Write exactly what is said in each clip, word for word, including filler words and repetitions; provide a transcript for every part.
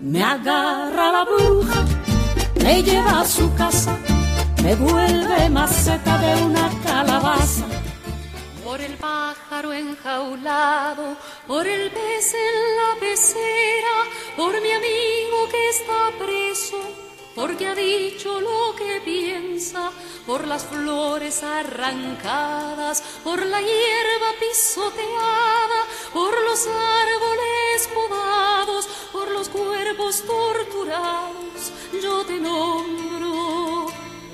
Me agarra la bruja, me lleva a su casa, me vuelve maceta de una calabaza. Por el pájaro enjaulado, por el pez en la pecera, por mi amigo que está preso, porque ha dicho lo que piensa, por las flores arrancadas, por la hierba pisoteada, por los árboles podados, por los cuerpos torturados, yo te nombro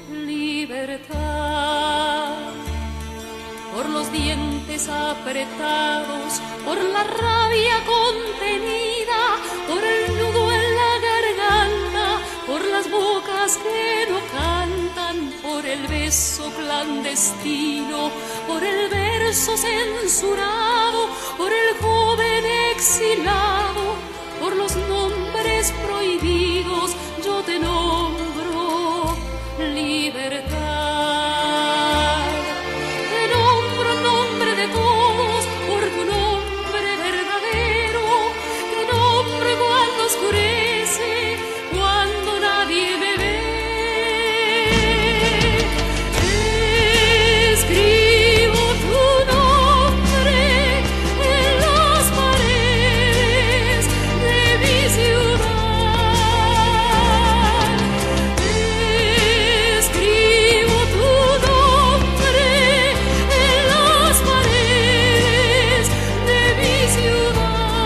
libertad. Por los dientes apretados, por la rabia contenida, por el nudo en la garganta, por las bocas que no cantan, por el beso clandestino, por el verso censurado, por el joven exilado, por los nombres prohibidos, yo te nombro libertad. Oscurece cuando nadie me ve. Escribo tu nombre en las paredes de mi ciudad. Escribo tu nombre en las paredes de mi ciudad.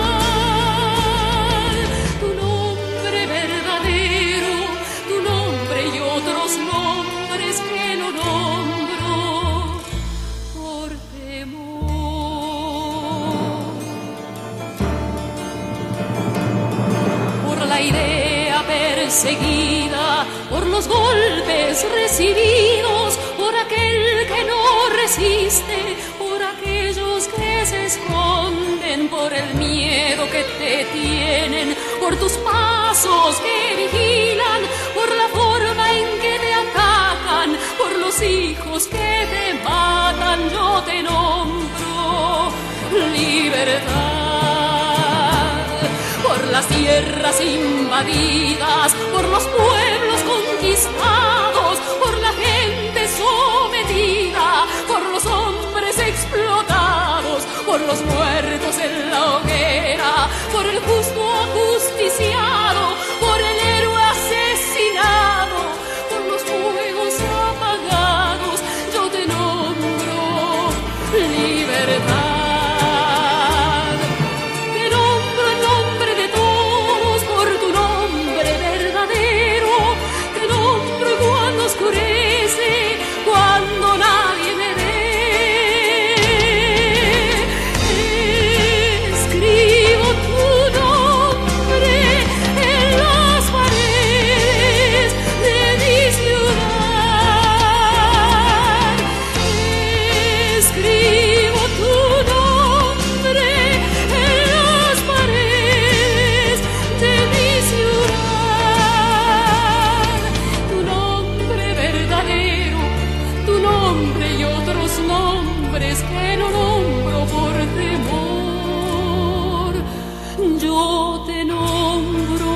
Seguida por los golpes recibidos, por aquel que no resiste, por aquellos que se esconden, por el miedo que te tienen, por tus pasos que vigilan, por la forma en que te atacan, por los hijos que te matan, yo te nombro libertad. Por las tierras invadidas, por los pueblos conquistados, por la gente sometida, por los hombres explotados, por los muertos en la hoguera, por el justo ajusticiado, por el héroe asesinado, por los fuegos apagados, yo te nombro libertad. Oscurece cuando nadie me ve. Escribo tu nombre en las paredes de mi ciudad. Escribo tu nombre en las paredes de mi ciudad. Y otros nombres que no nombro por temor, yo te nombro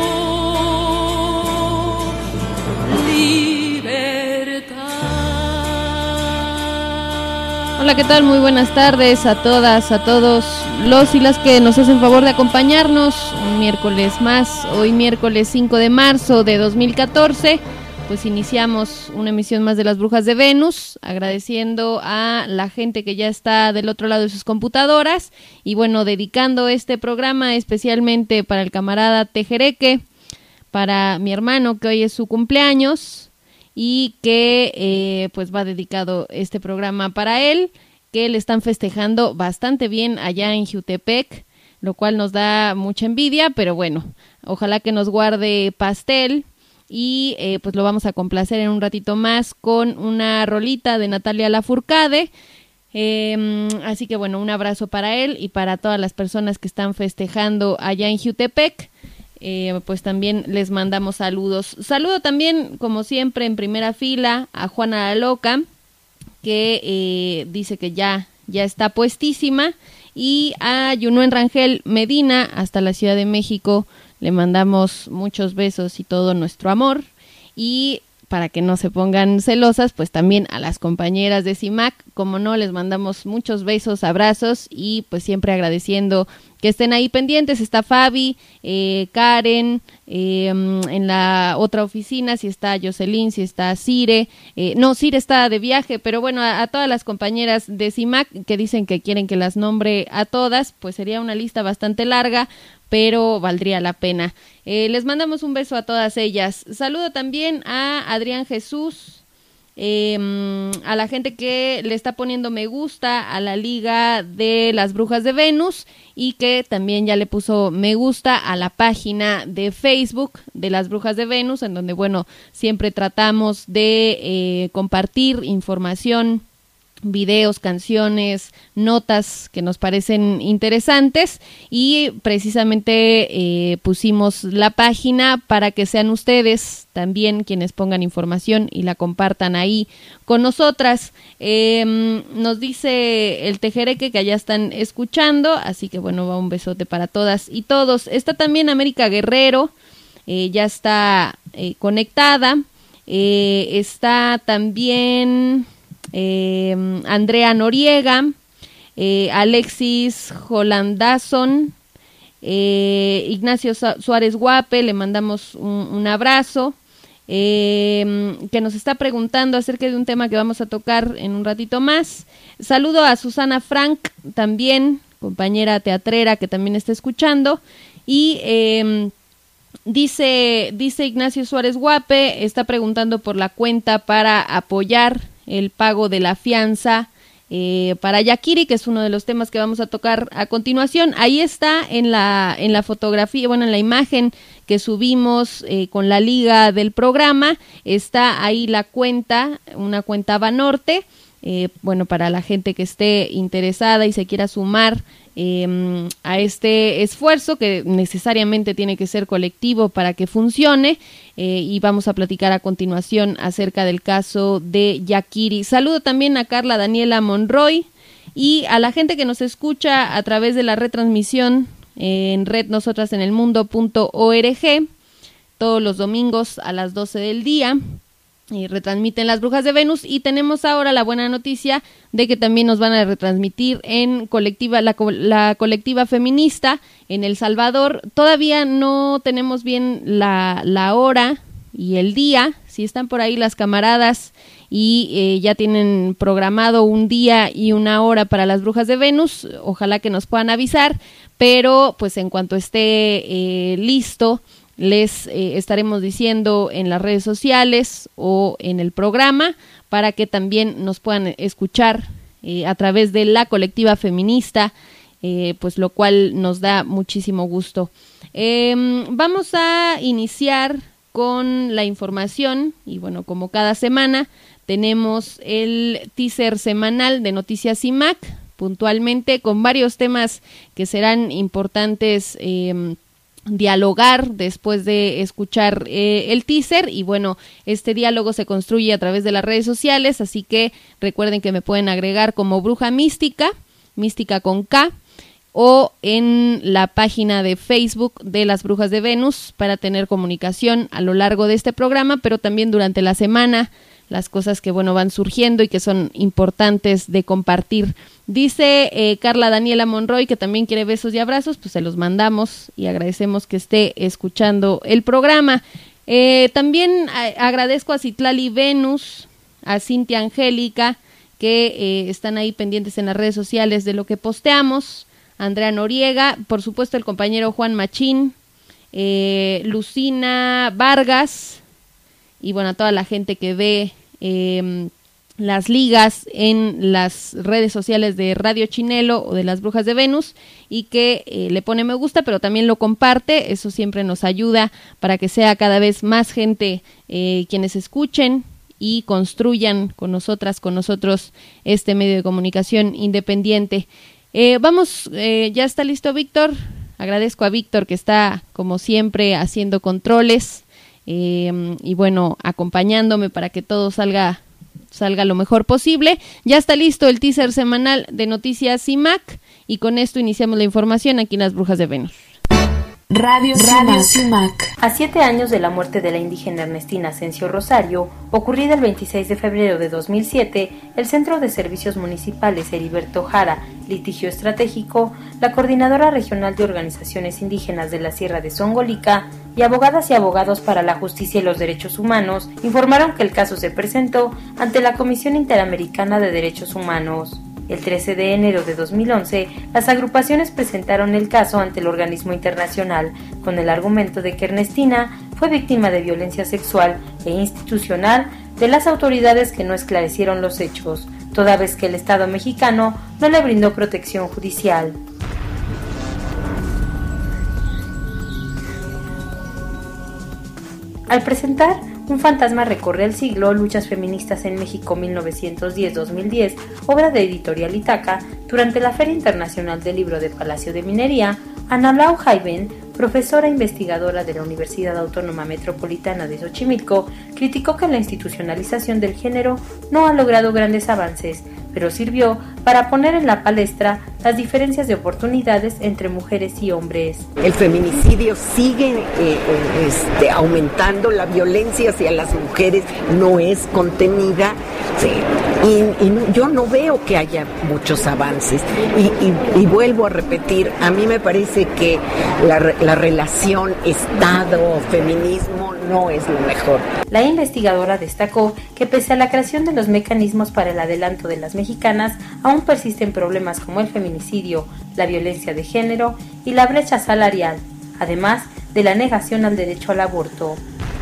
libertad. Hola, ¿qué tal? Muy buenas tardes a todas, a todos los y las que nos hacen favor de acompañarnos un miércoles más, hoy miércoles cinco de marzo de dos mil catorce. Pues iniciamos una emisión más de Las Brujas de Venus, agradeciendo a la gente que ya está del otro lado de sus computadoras y bueno, dedicando este programa especialmente para el camarada Tejereque, para mi hermano que hoy es su cumpleaños y que eh, pues va dedicado este programa para él, que le están festejando bastante bien allá en Jiutepec, lo cual nos da mucha envidia, pero bueno, ojalá que nos guarde pastel. Y eh, pues lo vamos a complacer en un ratito más con una rolita de Natalia Lafourcade. Eh, así que bueno, un abrazo para él y para todas las personas que están festejando allá en Jiutepec. Eh, pues también les mandamos saludos. Saludo también, como siempre, en primera fila a Juana la Loca, que eh, dice que ya, ya está puestísima. Y a Yunuen Rangel Medina, hasta la Ciudad de México, le mandamos muchos besos y todo nuestro amor. Y para que no se pongan celosas, pues también a las compañeras de CIMAC, como no, les mandamos muchos besos, abrazos y pues siempre agradeciendo que estén ahí pendientes. Está Fabi, eh, Karen, eh, en la otra oficina, si está Jocelyn, si está Cire, eh, no, Cire está de viaje, pero bueno, a, a todas las compañeras de CIMAC que dicen que quieren que las nombre a todas, pues sería una lista bastante larga, pero valdría la pena. Eh, les mandamos un beso a todas ellas. Saludo también a Adrián Jesús, eh, a la gente que le está poniendo me gusta a la Liga de las Brujas de Venus y que también ya le puso me gusta a la página de Facebook de las Brujas de Venus, en donde, bueno, siempre tratamos de eh, compartir información, videos, canciones, notas que nos parecen interesantes y precisamente eh, pusimos la página para que sean ustedes también quienes pongan información y la compartan ahí con nosotras. Eh, nos dice el Tejereque que allá están escuchando, así que bueno, va un besote para todas y todos. Está también América Guerrero, eh, ya está eh, conectada. Eh, está también Eh, Andrea Noriega, eh, Alexis Jolandazón, eh, Ignacio Suárez Guape, le mandamos un, un abrazo, eh, que nos está preguntando acerca de un tema que vamos a tocar en un ratito más. Saludo a Susana Frank, también compañera teatrera que también está escuchando, y eh, dice, dice Ignacio Suárez Guape, está preguntando por la cuenta para apoyar el pago de la fianza eh, para Yakiri, que es uno de los temas que vamos a tocar a continuación. Ahí está en la en la fotografía, bueno, en la imagen que subimos eh, con la liga del programa, está ahí la cuenta, una cuenta Banorte, eh, bueno, para la gente que esté interesada y se quiera sumar eh, a este esfuerzo que necesariamente tiene que ser colectivo para que funcione. Eh, y vamos a platicar a continuación acerca del caso de Yakiri. Saludo también a Carla Daniela Monroy y a la gente que nos escucha a través de la retransmisión eh, en red nosotras en el mundo punto org todos los domingos a las doce del día. Y retransmiten las Brujas de Venus y tenemos ahora la buena noticia de que también nos van a retransmitir en colectiva la, la colectiva feminista en El Salvador. Todavía no tenemos bien la, la hora y el día. Si están por ahí las camaradas y eh, ya tienen programado un día y una hora para las Brujas de Venus, ojalá que nos puedan avisar, pero pues en cuanto esté eh, listo, les eh, estaremos diciendo en las redes sociales o en el programa para que también nos puedan escuchar eh, a través de la colectiva feminista, eh, pues lo cual nos da muchísimo gusto. Eh, vamos a iniciar con la información y bueno, como cada semana tenemos el teaser semanal de Noticias CIMAC, puntualmente con varios temas que serán importantes eh, dialogar después de escuchar eh, el teaser y bueno, este diálogo se construye a través de las redes sociales, así que recuerden que me pueden agregar como Bruja Mística, Mística con K, o en la página de Facebook de las Brujas de Venus para tener comunicación a lo largo de este programa, pero también durante la semana, las cosas que bueno van surgiendo y que son importantes de compartir. Dice eh, Carla Daniela Monroy que también quiere besos y abrazos, pues se los mandamos y agradecemos que esté escuchando el programa. Eh, también a, agradezco a Citlali Venus, a Cintia Angélica, que eh, están ahí pendientes en las redes sociales de lo que posteamos, Andrea Noriega, por supuesto el compañero Juan Machín, eh, Lucina Vargas, y bueno, a toda la gente que ve eh, las ligas en las redes sociales de Radio Chinelo o de las Brujas de Venus y que eh, le pone me gusta, pero también lo comparte. Eso siempre nos ayuda para que sea cada vez más gente eh, quienes escuchen y construyan con nosotras, con nosotros este medio de comunicación independiente. Eh, vamos, eh, ya está listo Víctor. Agradezco a Víctor que está como siempre haciendo controles. Eh, y bueno, acompañándome para que todo salga salga lo mejor posible. Ya está listo el teaser semanal de Noticias CIMAC y con esto iniciamos la información aquí en las Brujas de Venus. Radio, Radio Cimac. A siete años de la muerte de la indígena Ernestina Asensio Rosario, ocurrida el veintiséis de febrero de dos mil siete, el Centro de Servicios Municipales Heriberto Jara, Litigio Estratégico, la Coordinadora Regional de Organizaciones Indígenas de la Sierra de Zongolica y abogadas y abogados para la justicia y los derechos humanos informaron que el caso se presentó ante la Comisión Interamericana de Derechos Humanos. El trece de enero de dos mil once, las agrupaciones presentaron el caso ante el organismo internacional con el argumento de que Ernestina fue víctima de violencia sexual e institucional de las autoridades que no esclarecieron los hechos, toda vez que el Estado mexicano no le brindó protección judicial. Al presentar Un fantasma recorre el siglo, luchas feministas en México mil novecientos diez a dos mil diez, obra de Editorial Itaca, durante la Feria Internacional del Libro de Palacio de Minería, Ana Lau Jaiben, profesora investigadora de la Universidad Autónoma Metropolitana de Xochimilco, criticó que la institucionalización del género no ha logrado grandes avances, pero sirvió para poner en la palestra las diferencias de oportunidades entre mujeres y hombres. El feminicidio sigue eh, este, aumentando, la violencia hacia las mujeres no es contenida, sí, y, y no, yo no veo que haya muchos avances. Y, y, y vuelvo a repetir, a mí me parece que la, la relación Estado-feminismo no es lo mejor. La investigadora destacó que pese a la creación de los mecanismos para el adelanto de las mexicanas, aún persisten problemas como el feminicidio, la violencia de género y la brecha salarial, además de la negación al derecho al aborto.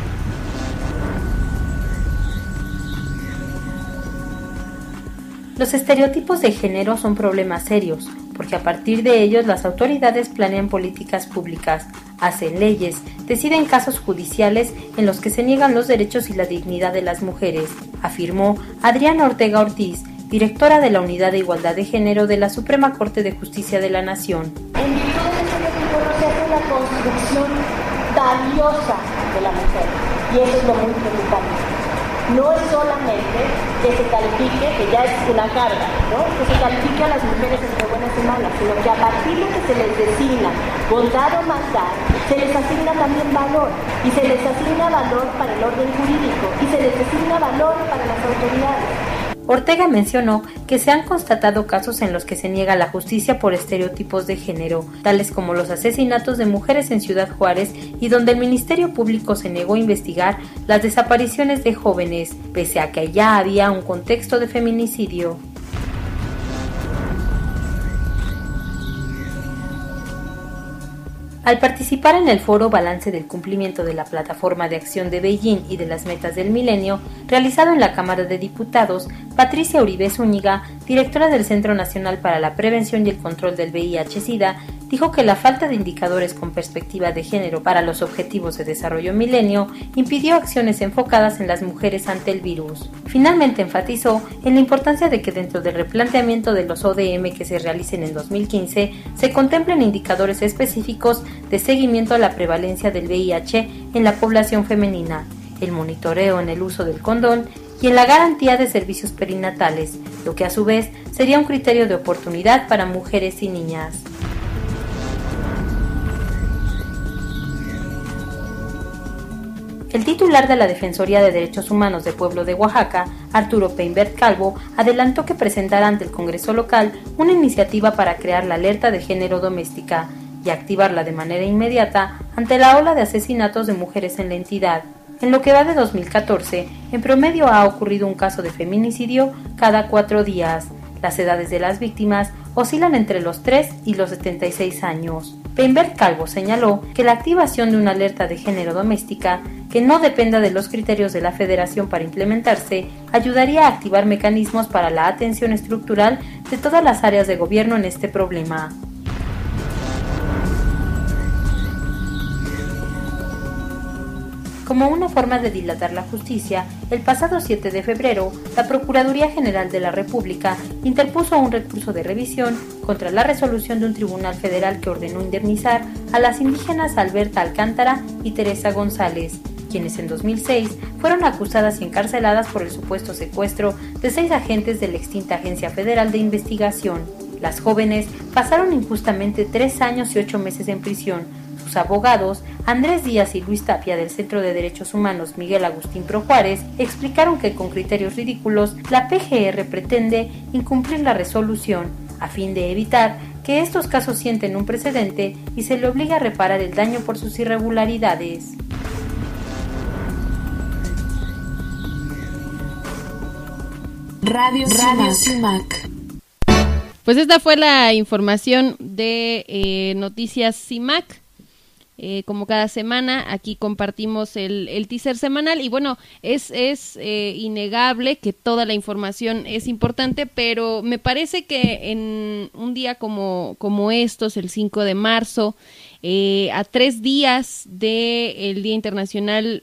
Los estereotipos de género son problemas serios, porque a partir de ellos las autoridades planean políticas públicas, hacen leyes, deciden casos judiciales en los que se niegan los derechos y la dignidad de las mujeres, afirmó Adriana Ortega Ortiz, directora de la Unidad de Igualdad de Género de la Suprema Corte de Justicia de la Nación. En virtud de ese protocolo se hace la construcción valiosa de la mujer, y eso es lo muy preocupante. No es solamente que se califique, que ya es una carga, ¿no? Que se califique a las mujeres entre buenas y malas, sino que a partir de que se les designa bondad o maldad, se les asigna también valor, y se les asigna valor para el orden jurídico, y se les asigna valor para las autoridades. Ortega mencionó que se han constatado casos en los que se niega la justicia por estereotipos de género, tales como los asesinatos de mujeres en Ciudad Juárez y donde el Ministerio Público se negó a investigar las desapariciones de jóvenes, pese a que ya había un contexto de feminicidio. Al participar en el foro Balance del cumplimiento de la Plataforma de Acción de Beijing y de las Metas del Milenio, realizado en la Cámara de Diputados, Patricia Uribe Zúñiga, directora del Centro Nacional para la Prevención y el Control del V I H SIDA, dijo que la falta de indicadores con perspectiva de género para los Objetivos de Desarrollo Milenio impidió acciones enfocadas en las mujeres ante el virus. Finalmente enfatizó en la importancia de que dentro del replanteamiento de los O D M que se realicen en dos mil quince se contemplen indicadores específicos de seguimiento a la prevalencia del V I H en la población femenina, el monitoreo en el uso del condón y en la garantía de servicios perinatales, lo que a su vez sería un criterio de oportunidad para mujeres y niñas. El titular de la Defensoría de Derechos Humanos de Pueblo de Oaxaca, Arturo Peinbert Calvo, adelantó que presentará ante el Congreso local una iniciativa para crear la alerta de género doméstica y activarla de manera inmediata ante la ola de asesinatos de mujeres en la entidad. En lo que va de dos mil catorce, en promedio ha ocurrido un caso de feminicidio cada cuatro días. Las edades de las víctimas oscilan entre los tres y los setenta y seis años. Peinbert Calvo señaló que la activación de una alerta de género doméstica que no dependa de los criterios de la Federación para implementarse ayudaría a activar mecanismos para la atención estructural de todas las áreas de gobierno en este problema. Como una forma de dilatar la justicia, el pasado siete de febrero, la Procuraduría General de la República interpuso un recurso de revisión contra la resolución de un tribunal federal que ordenó indemnizar a las indígenas Alberta Alcántara y Teresa González, quienes en dos mil seis fueron acusadas y encarceladas por el supuesto secuestro de seis agentes de la extinta Agencia Federal de Investigación. Las jóvenes pasaron injustamente tres años y ocho meses en prisión, sus abogados, Andrés Díaz y Luis Tapia del Centro de Derechos Humanos Miguel Agustín Pro Juárez, explicaron que con criterios ridículos la P G R pretende incumplir la resolución a fin de evitar que estos casos sienten un precedente y se le obliga a reparar el daño por sus irregularidades. Radio, Radio CIMAC. Pues esta fue la información de eh, Noticias CIMAC. Eh, como cada semana, aquí compartimos el, el teaser semanal y bueno, es, es eh, innegable que toda la información es importante, pero me parece que en un día como, como estos, el cinco de marzo, eh, a tres días del Día Internacional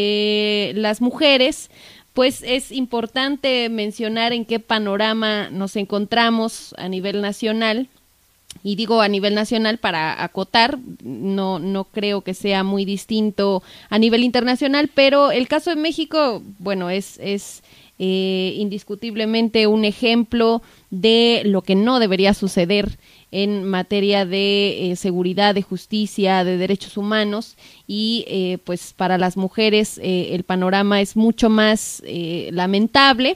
de las Mujeres, pues es importante mencionar en qué panorama nos encontramos a nivel nacional. Y digo a nivel nacional para acotar, no, no creo que sea muy distinto a nivel internacional, pero el caso de México, bueno, es, es eh, indiscutiblemente un ejemplo de lo que no debería suceder en materia de eh, seguridad, de justicia, de derechos humanos y eh, pues para las mujeres eh, el panorama es mucho más eh, lamentable.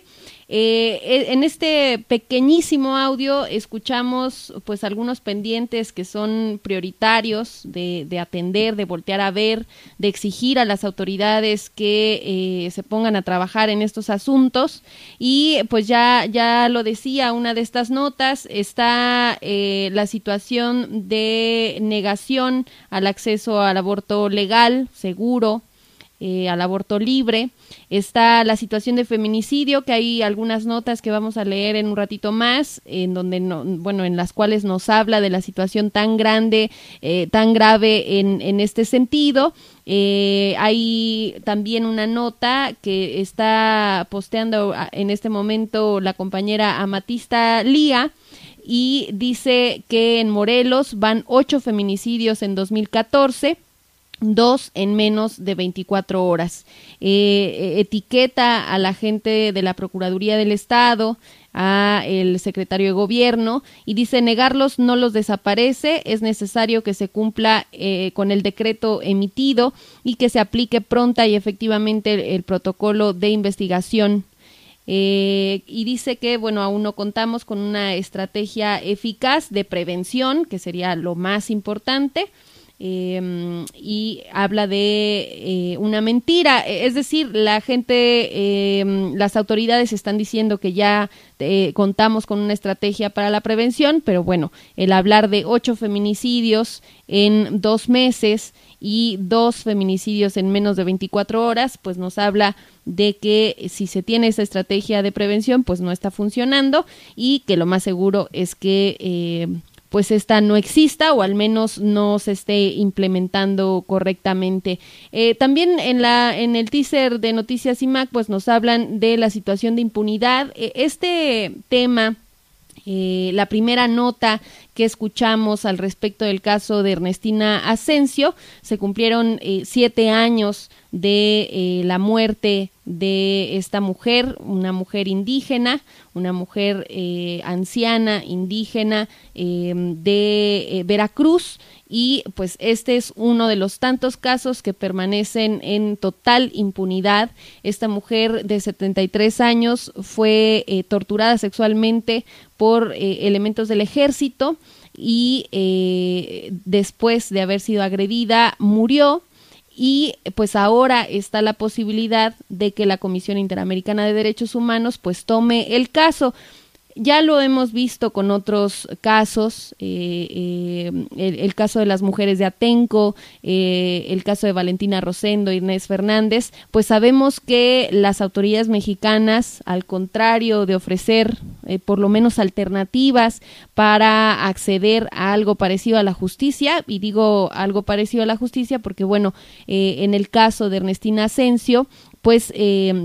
Eh, en este pequeñísimo audio escuchamos pues algunos pendientes que son prioritarios de, de atender, de voltear a ver, de exigir a las autoridades que eh, se pongan a trabajar en estos asuntos y pues ya, ya lo decía una de estas notas, está eh, la situación de negación al acceso al aborto legal, seguro, Eh, al aborto libre, está la situación de feminicidio, que hay algunas notas que vamos a leer en un ratito más, en donde no, bueno, en las cuales nos habla de la situación tan grande, eh, tan grave en, en este sentido. Eh, hay también una nota que está posteando en este momento la compañera Amatista Lía, y dice que en Morelos van ocho feminicidios en dos mil catorce, dos en menos de veinticuatro horas. Eh, etiqueta a la gente de la Procuraduría del Estado, a el secretario de Gobierno, y dice: negarlos no los desaparece, es necesario que se cumpla eh, con el decreto emitido y que se aplique pronta y efectivamente el, el protocolo de investigación. Eh, y dice que, bueno, aún no contamos con una estrategia eficaz de prevención, que sería lo más importante. Eh, y habla de eh, una mentira, es decir, la gente, eh, las autoridades están diciendo que ya eh, contamos con una estrategia para la prevención, pero bueno, el hablar de ocho feminicidios en dos meses y dos feminicidios en menos de veinticuatro horas, pues nos habla de que si se tiene esa estrategia de prevención, pues no está funcionando y que lo más seguro es que eh, pues esta no exista o al menos no se esté implementando correctamente. Eh, también en la en el teaser de Noticias CIMAC pues nos hablan de la situación de impunidad. Eh, este tema, eh, la primera nota que escuchamos al respecto del caso de Ernestina Asensio, se cumplieron eh, siete años de eh, la muerte de esta mujer, una mujer indígena, una mujer eh, anciana, indígena eh, de eh, Veracruz, y pues este es uno de los tantos casos que permanecen en total impunidad. Esta mujer de setenta y tres años fue eh, torturada sexualmente por eh, elementos del ejército y eh, después de haber sido agredida murió. Y pues ahora está la posibilidad de que la Comisión Interamericana de Derechos Humanos pues tome el caso. Ya lo hemos visto con otros casos, eh, eh, el, el caso de las mujeres de Atenco, eh, el caso de Valentina Rosendo, Inés Fernández, pues sabemos que las autoridades mexicanas, al contrario de ofrecer eh, por lo menos alternativas para acceder a algo parecido a la justicia, y digo algo parecido a la justicia porque bueno, eh, en el caso de Ernestina Asensio, pues eh,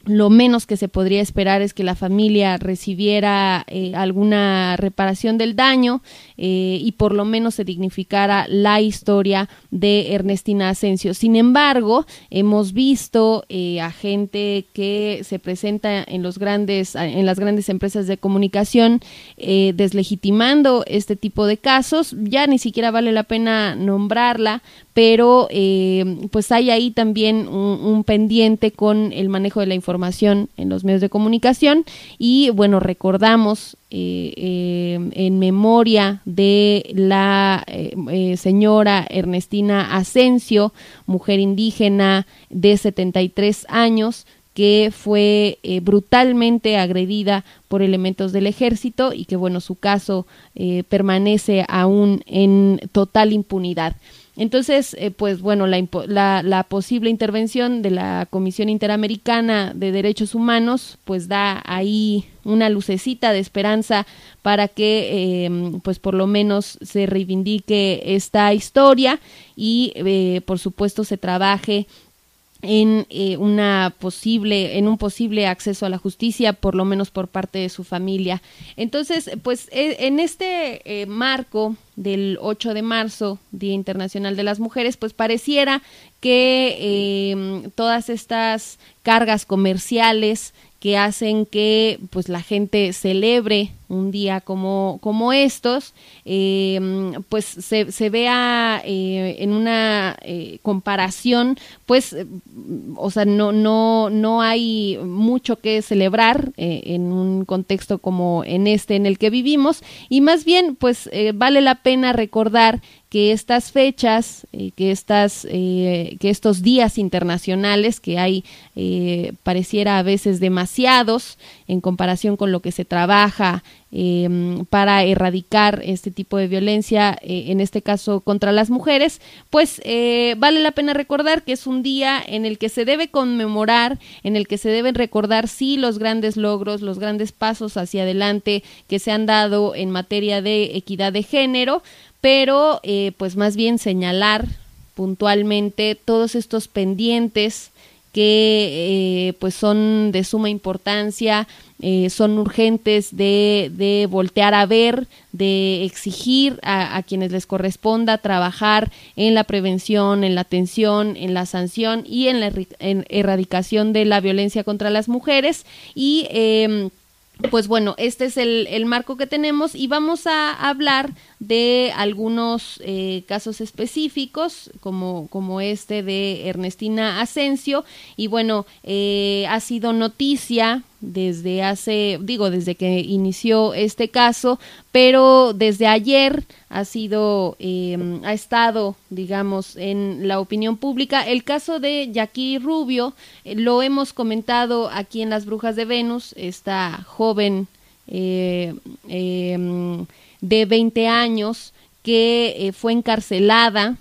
lo menos que se podría esperar es que la familia recibiera eh, alguna reparación del daño eh, y por lo menos se dignificara la historia de Ernestina Asensio. Sin embargo, hemos visto eh, a gente que se presenta en los grandes, en las grandes empresas de comunicación eh, deslegitimando este tipo de casos. Ya ni siquiera vale la pena nombrarla, pero eh, pues hay ahí también un, un pendiente con el manejo de la información en los medios de comunicación y bueno, recordamos eh, eh, en memoria de la eh, eh, señora Ernestina Asensio, mujer indígena de setenta y tres años, que fue eh, brutalmente agredida por elementos del ejército y que bueno, su caso eh, permanece aún en total impunidad. Entonces, eh, pues bueno, la, la, la posible intervención de la Comisión Interamericana de Derechos Humanos, pues da ahí una lucecita de esperanza para que, eh, pues por lo menos se reivindique esta historia y, eh, por supuesto, se trabaje en eh, una posible, en un posible acceso a la justicia, por lo menos por parte de su familia. Entonces, pues eh, en este eh, marco del ocho de marzo, Día Internacional de las Mujeres, pues pareciera que eh, todas estas cargas comerciales que hacen que pues la gente celebre un día como, como estos, eh, pues se, se vea eh, en una eh, comparación, pues, eh, o sea, no, no, no hay mucho que celebrar eh, en un contexto como en este en el que vivimos, y más bien, pues, eh, vale la pena recordar que estas fechas, eh, que estas, eh, que estos días internacionales, que hay, eh, pareciera a veces demasiados en comparación con lo que se trabaja eh, para erradicar este tipo de violencia, eh, en este caso contra las mujeres, pues eh, vale la pena recordar que es un día en el que se debe conmemorar, en el que se deben recordar sí los grandes logros, los grandes pasos hacia adelante que se han dado en materia de equidad de género, pero eh, pues más bien señalar puntualmente todos estos pendientes que eh, pues son de suma importancia, eh, son urgentes de, de voltear a ver, de exigir a, a quienes les corresponda trabajar en la prevención, en la atención, en la sanción y en la en erradicación de la violencia contra las mujeres. Y eh, pues bueno, este es el, el marco que tenemos y vamos a hablar de algunos eh, casos específicos como, como este de Ernestina Asensio y bueno, eh, ha sido noticia desde hace, digo, desde que inició este caso, pero desde ayer ha sido, eh, ha estado, digamos, en la opinión pública. El caso de Yaquiri Rubio, eh, lo hemos comentado aquí en Las Brujas de Venus, esta joven eh, eh, de veinte años que eh, fue encarcelada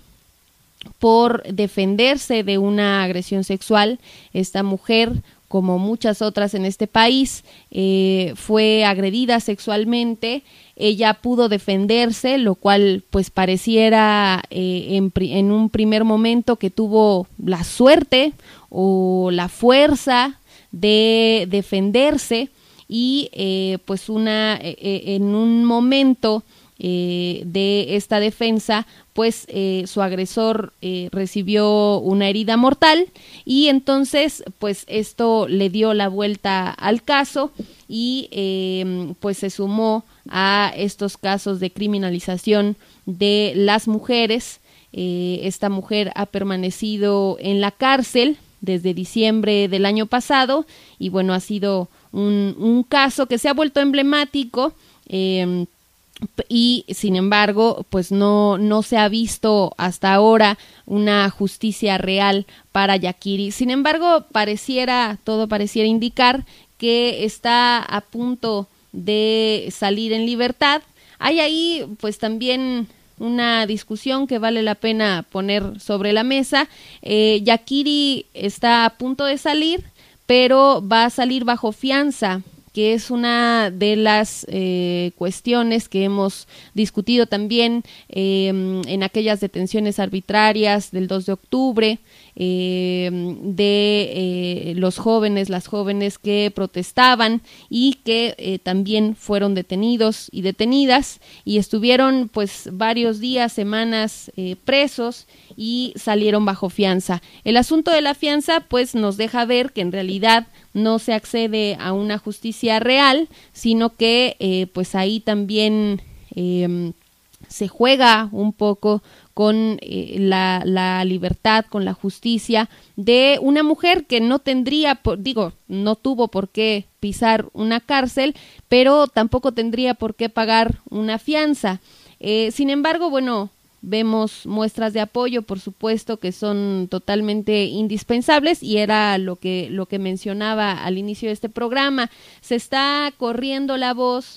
por defenderse de una agresión sexual. Esta mujer, como muchas otras en este país, eh, fue agredida sexualmente. Ella pudo defenderse, lo cual pues pareciera eh, en, en un primer momento que tuvo la suerte o la fuerza de defenderse y eh, pues una eh, en un momento eh, de esta defensa pues eh, su agresor eh, recibió una herida mortal y entonces pues esto le dio la vuelta al caso y eh, pues se sumó a estos casos de criminalización de las mujeres. Eh, esta mujer ha permanecido en la cárcel desde diciembre del año pasado y bueno, ha sido un, un caso que se ha vuelto emblemático eh, y sin embargo pues no, no se ha visto hasta ahora una justicia real para Yaquiri. Sin embargo, pareciera, todo pareciera indicar que está a punto de salir en libertad. Hay ahí pues también una discusión que vale la pena poner sobre la mesa. Eh, Yaquiri está a punto de salir, pero va a salir bajo fianza que es una de las eh, cuestiones que hemos discutido también eh, en aquellas detenciones arbitrarias del dos de octubre, eh, de eh, los jóvenes, las jóvenes que protestaban y que eh, también fueron detenidos y detenidas y estuvieron pues varios días, semanas eh, presos y salieron bajo fianza. El asunto de la fianza pues nos deja ver que en realidad no se accede a una justicia real, sino que eh, pues ahí también eh, se juega un poco con eh, la, la libertad, con la justicia de una mujer que no tendría, por, digo, no tuvo por qué pisar una cárcel, pero tampoco tendría por qué pagar una fianza. Eh, sin embargo, bueno, vemos muestras de apoyo, por supuesto, que son totalmente indispensables y era lo que, lo que mencionaba al inicio de este programa. Se está corriendo la voz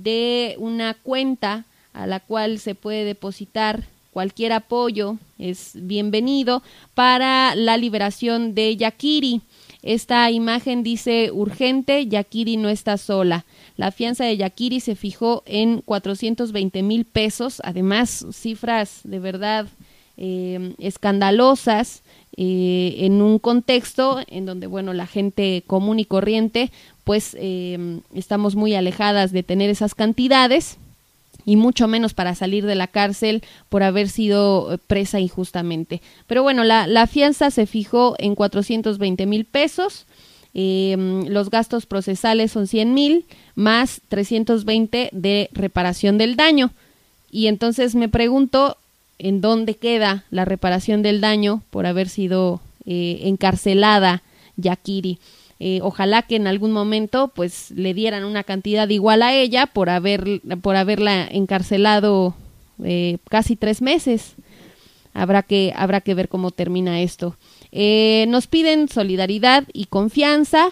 de una cuenta a la cual se puede depositar cualquier apoyo, es bienvenido, para la liberación de Yakiri. Esta imagen dice urgente, Yakiri no está sola. La fianza de Yakiri se fijó en cuatrocientos veinte mil pesos, además cifras de verdad eh, escandalosas eh, en un contexto en donde, bueno, la gente común y corriente, pues eh, estamos muy alejadas de tener esas cantidades y mucho menos para salir de la cárcel por haber sido presa injustamente. Pero bueno, la, la fianza se fijó en cuatrocientos veinte mil pesos. Eh, los gastos procesales son cien mil más trescientos veinte de reparación del daño. Y entonces me pregunto en dónde queda la reparación del daño por haber sido eh, encarcelada Yakiri. Eh, ojalá que en algún momento pues le dieran una cantidad igual a ella por haber por haberla encarcelado eh, casi tres meses. Habrá que habrá que ver cómo termina esto. Eh, nos piden solidaridad y confianza.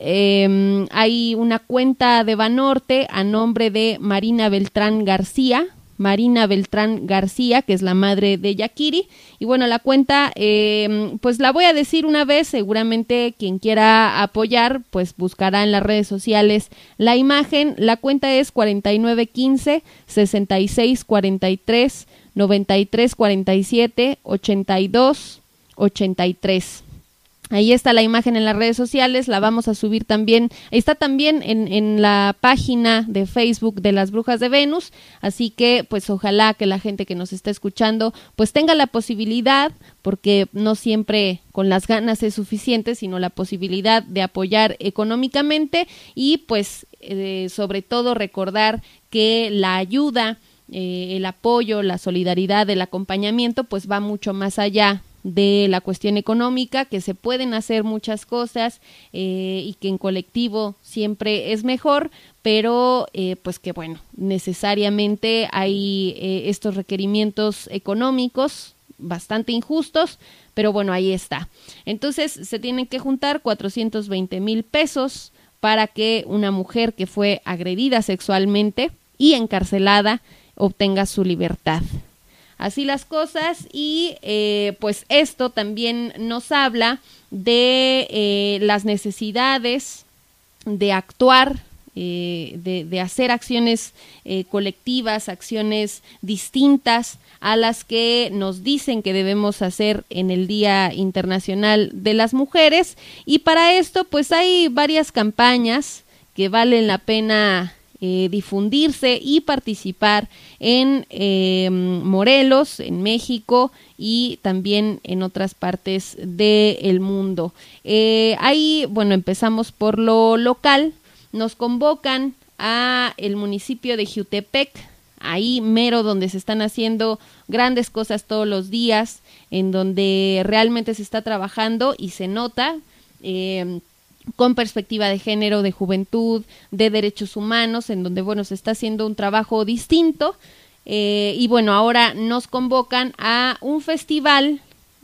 Eh, hay una cuenta de Banorte a nombre de Marina Beltrán García, Marina Beltrán García, que es la madre de Yakiri, y bueno, la cuenta, eh, pues la voy a decir una vez, seguramente quien quiera apoyar, pues buscará en las redes sociales la imagen. La cuenta es cuarenta y nueve quince, sesenta y seis cuarenta y tres, noventa y tres cuarenta y siete, ochenta y dos ochenta y tres. Ahí está la imagen en las redes sociales, la vamos a subir también, está también en, en la página de Facebook de las Brujas de Venus, así que pues ojalá que la gente que nos está escuchando pues tenga la posibilidad, porque no siempre con las ganas es suficiente, sino la posibilidad de apoyar económicamente y pues eh, sobre todo recordar que la ayuda, eh, el apoyo, la solidaridad, el acompañamiento pues va mucho más allá de la cuestión económica, que se pueden hacer muchas cosas eh, y que en colectivo siempre es mejor, pero eh, pues que bueno, necesariamente hay eh, estos requerimientos económicos bastante injustos, pero bueno, ahí está. Entonces se tienen que juntar cuatrocientos veinte mil pesos para que una mujer que fue agredida sexualmente y encarcelada obtenga su libertad. Así las cosas y eh, pues esto también nos habla de eh, las necesidades de actuar, eh, de, de hacer acciones eh, colectivas, acciones distintas a las que nos dicen que debemos hacer en el Día Internacional de las Mujeres. Y para esto pues hay varias campañas que valen la pena Eh, difundirse y participar en eh, Morelos, en México y también en otras partes del mundo. Eh, ahí, bueno, empezamos por lo local, nos convocan a el municipio de Jiutepec, ahí mero donde se están haciendo grandes cosas todos los días, en donde realmente se está trabajando y se nota, eh, con perspectiva de género, de juventud, de derechos humanos, en donde, bueno, se está haciendo un trabajo distinto, eh, y bueno, ahora nos convocan a un festival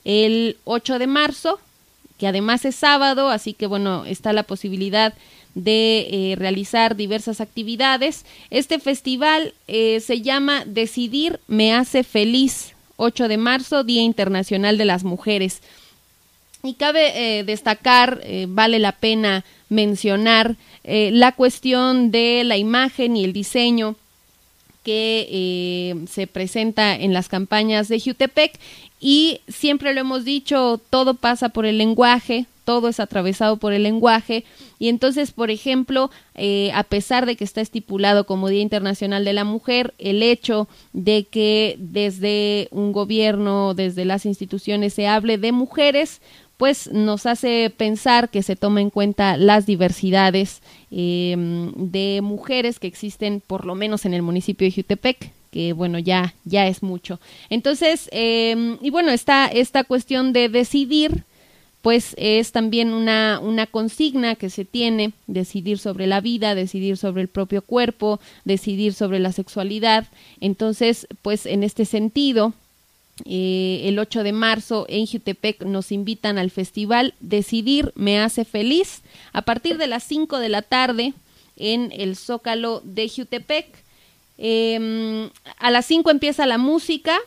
el ocho de marzo, que además es sábado, así que bueno, está la posibilidad de eh, realizar diversas actividades. Este festival eh, se llama Decidir me hace feliz, ocho de marzo, Día Internacional de las Mujeres. Y cabe eh, destacar, eh, vale la pena mencionar eh, la cuestión de la imagen y el diseño que eh, se presenta en las campañas de Jutepec, y siempre lo hemos dicho, todo pasa por el lenguaje, todo es atravesado por el lenguaje, y entonces, por ejemplo, eh, a pesar de que está estipulado como Día Internacional de la Mujer, el hecho de que desde un gobierno, desde las instituciones se hable de mujeres, pues nos hace pensar que se toma en cuenta las diversidades eh, de mujeres que existen, por lo menos en el municipio de Jutepec, que bueno, ya, ya es mucho. Entonces, eh, y bueno, esta, esta cuestión de decidir, pues es también una, una consigna que se tiene, decidir sobre la vida, decidir sobre el propio cuerpo, decidir sobre la sexualidad. Entonces, pues en este sentido, Eh, el ocho de marzo en Jutepec nos invitan al festival Decidir me hace feliz a partir de las cinco de la tarde en el Zócalo de Jutepec. Eh, a las cinco empieza la música,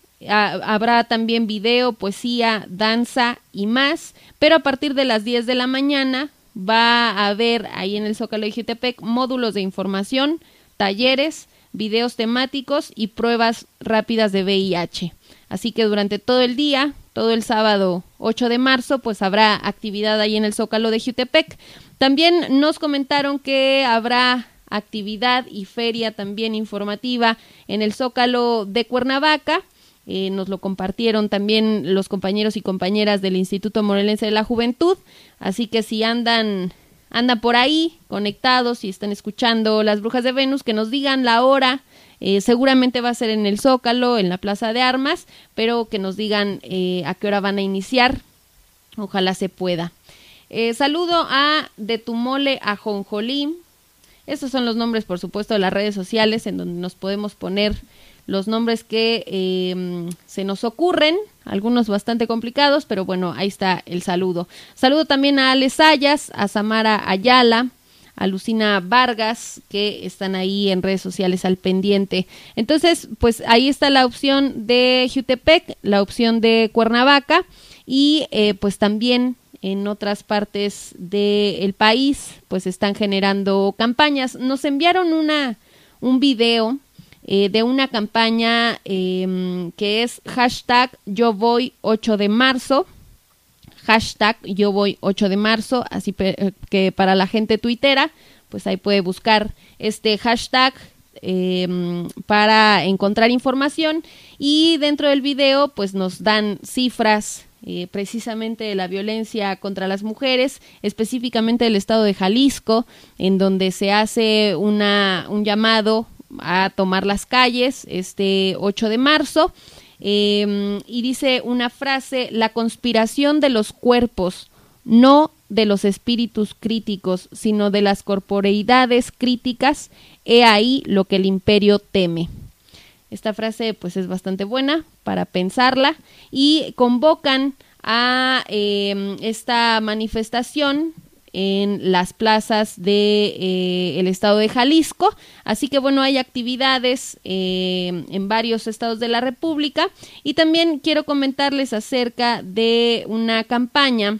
a, habrá también video, poesía, danza y más, pero a partir de las diez de la mañana va a haber ahí en el Zócalo de Jutepec módulos de información, talleres, videos temáticos y pruebas rápidas de V I H. Así que durante todo el día, todo el sábado ocho de marzo, pues habrá actividad ahí en el Zócalo de Jutepec. También nos comentaron que habrá actividad y feria también informativa en el Zócalo de Cuernavaca. Eh, nos lo compartieron también los compañeros y compañeras del Instituto Morelense de la Juventud. Así que si andan, andan por ahí conectados y están escuchando Las Brujas de Venus, que nos digan la hora. Eh, seguramente va a ser en el Zócalo, en la Plaza de Armas, pero que nos digan eh, a qué hora van a iniciar. Ojalá se pueda. Eh, saludo a De tu mole a Jonjolí. Estos son los nombres, por supuesto, de las redes sociales, en donde nos podemos poner los nombres que eh, se nos ocurren, algunos bastante complicados, pero bueno, ahí está el saludo. Saludo también a Ale Sayas, a Samara Ayala, a Lucina Vargas, que están ahí en redes sociales al pendiente. Entonces, pues ahí está la opción de Jutepec, la opción de Cuernavaca, y eh, pues también en otras partes del país, pues están generando campañas. Nos enviaron una un video eh, de una campaña eh, que es hashtag yo voy ocho de marzo, hashtag yo voy ocho de marzo, así pe- que para la gente tuitera, pues ahí puede buscar este hashtag eh, para encontrar información, y dentro del video pues nos dan cifras eh, precisamente de la violencia contra las mujeres, específicamente del estado de Jalisco, en donde se hace una, un llamado a tomar las calles este ocho de marzo. Eh, y dice una frase: la conspiración de los cuerpos, no de los espíritus críticos, sino de las corporeidades críticas, he ahí lo que el imperio teme. Esta frase pues es bastante buena para pensarla, y convocan a eh, esta manifestación en las plazas de eh, el estado de Jalisco. Así que bueno, hay actividades eh, en varios estados de la República, y también quiero comentarles acerca de una campaña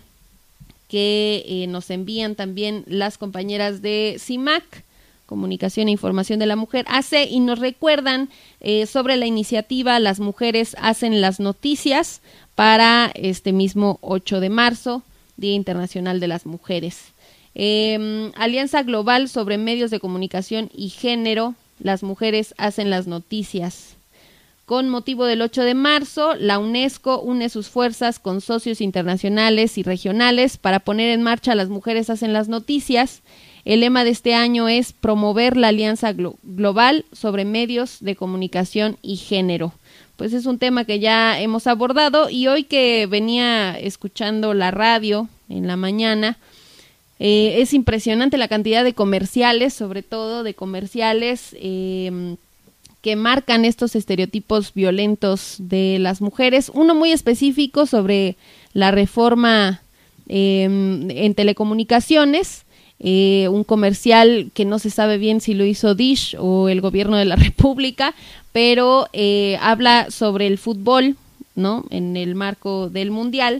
que eh, nos envían también las compañeras de CIMAC, Comunicación e Información de la Mujer, hace, y nos recuerdan eh, sobre la iniciativa Las Mujeres Hacen las Noticias para este mismo ocho de marzo, Día Internacional de las Mujeres. Eh, Alianza Global sobre Medios de Comunicación y Género, Las Mujeres Hacen las Noticias. Con motivo del ocho de marzo, la UNESCO une sus fuerzas con socios internacionales y regionales para poner en marcha Las Mujeres Hacen las Noticias. El lema de este año es promover la Alianza Glo- Global sobre Medios de Comunicación y Género. Pues es un tema que ya hemos abordado, y hoy que venía escuchando la radio en la mañana, eh, es impresionante la cantidad de comerciales, sobre todo de comerciales eh, que marcan estos estereotipos violentos de las mujeres. Uno muy específico sobre la reforma eh, en telecomunicaciones, eh, un comercial que no se sabe bien si lo hizo Dish o el gobierno de la República, pero eh, habla sobre el fútbol, ¿no? En el marco del Mundial,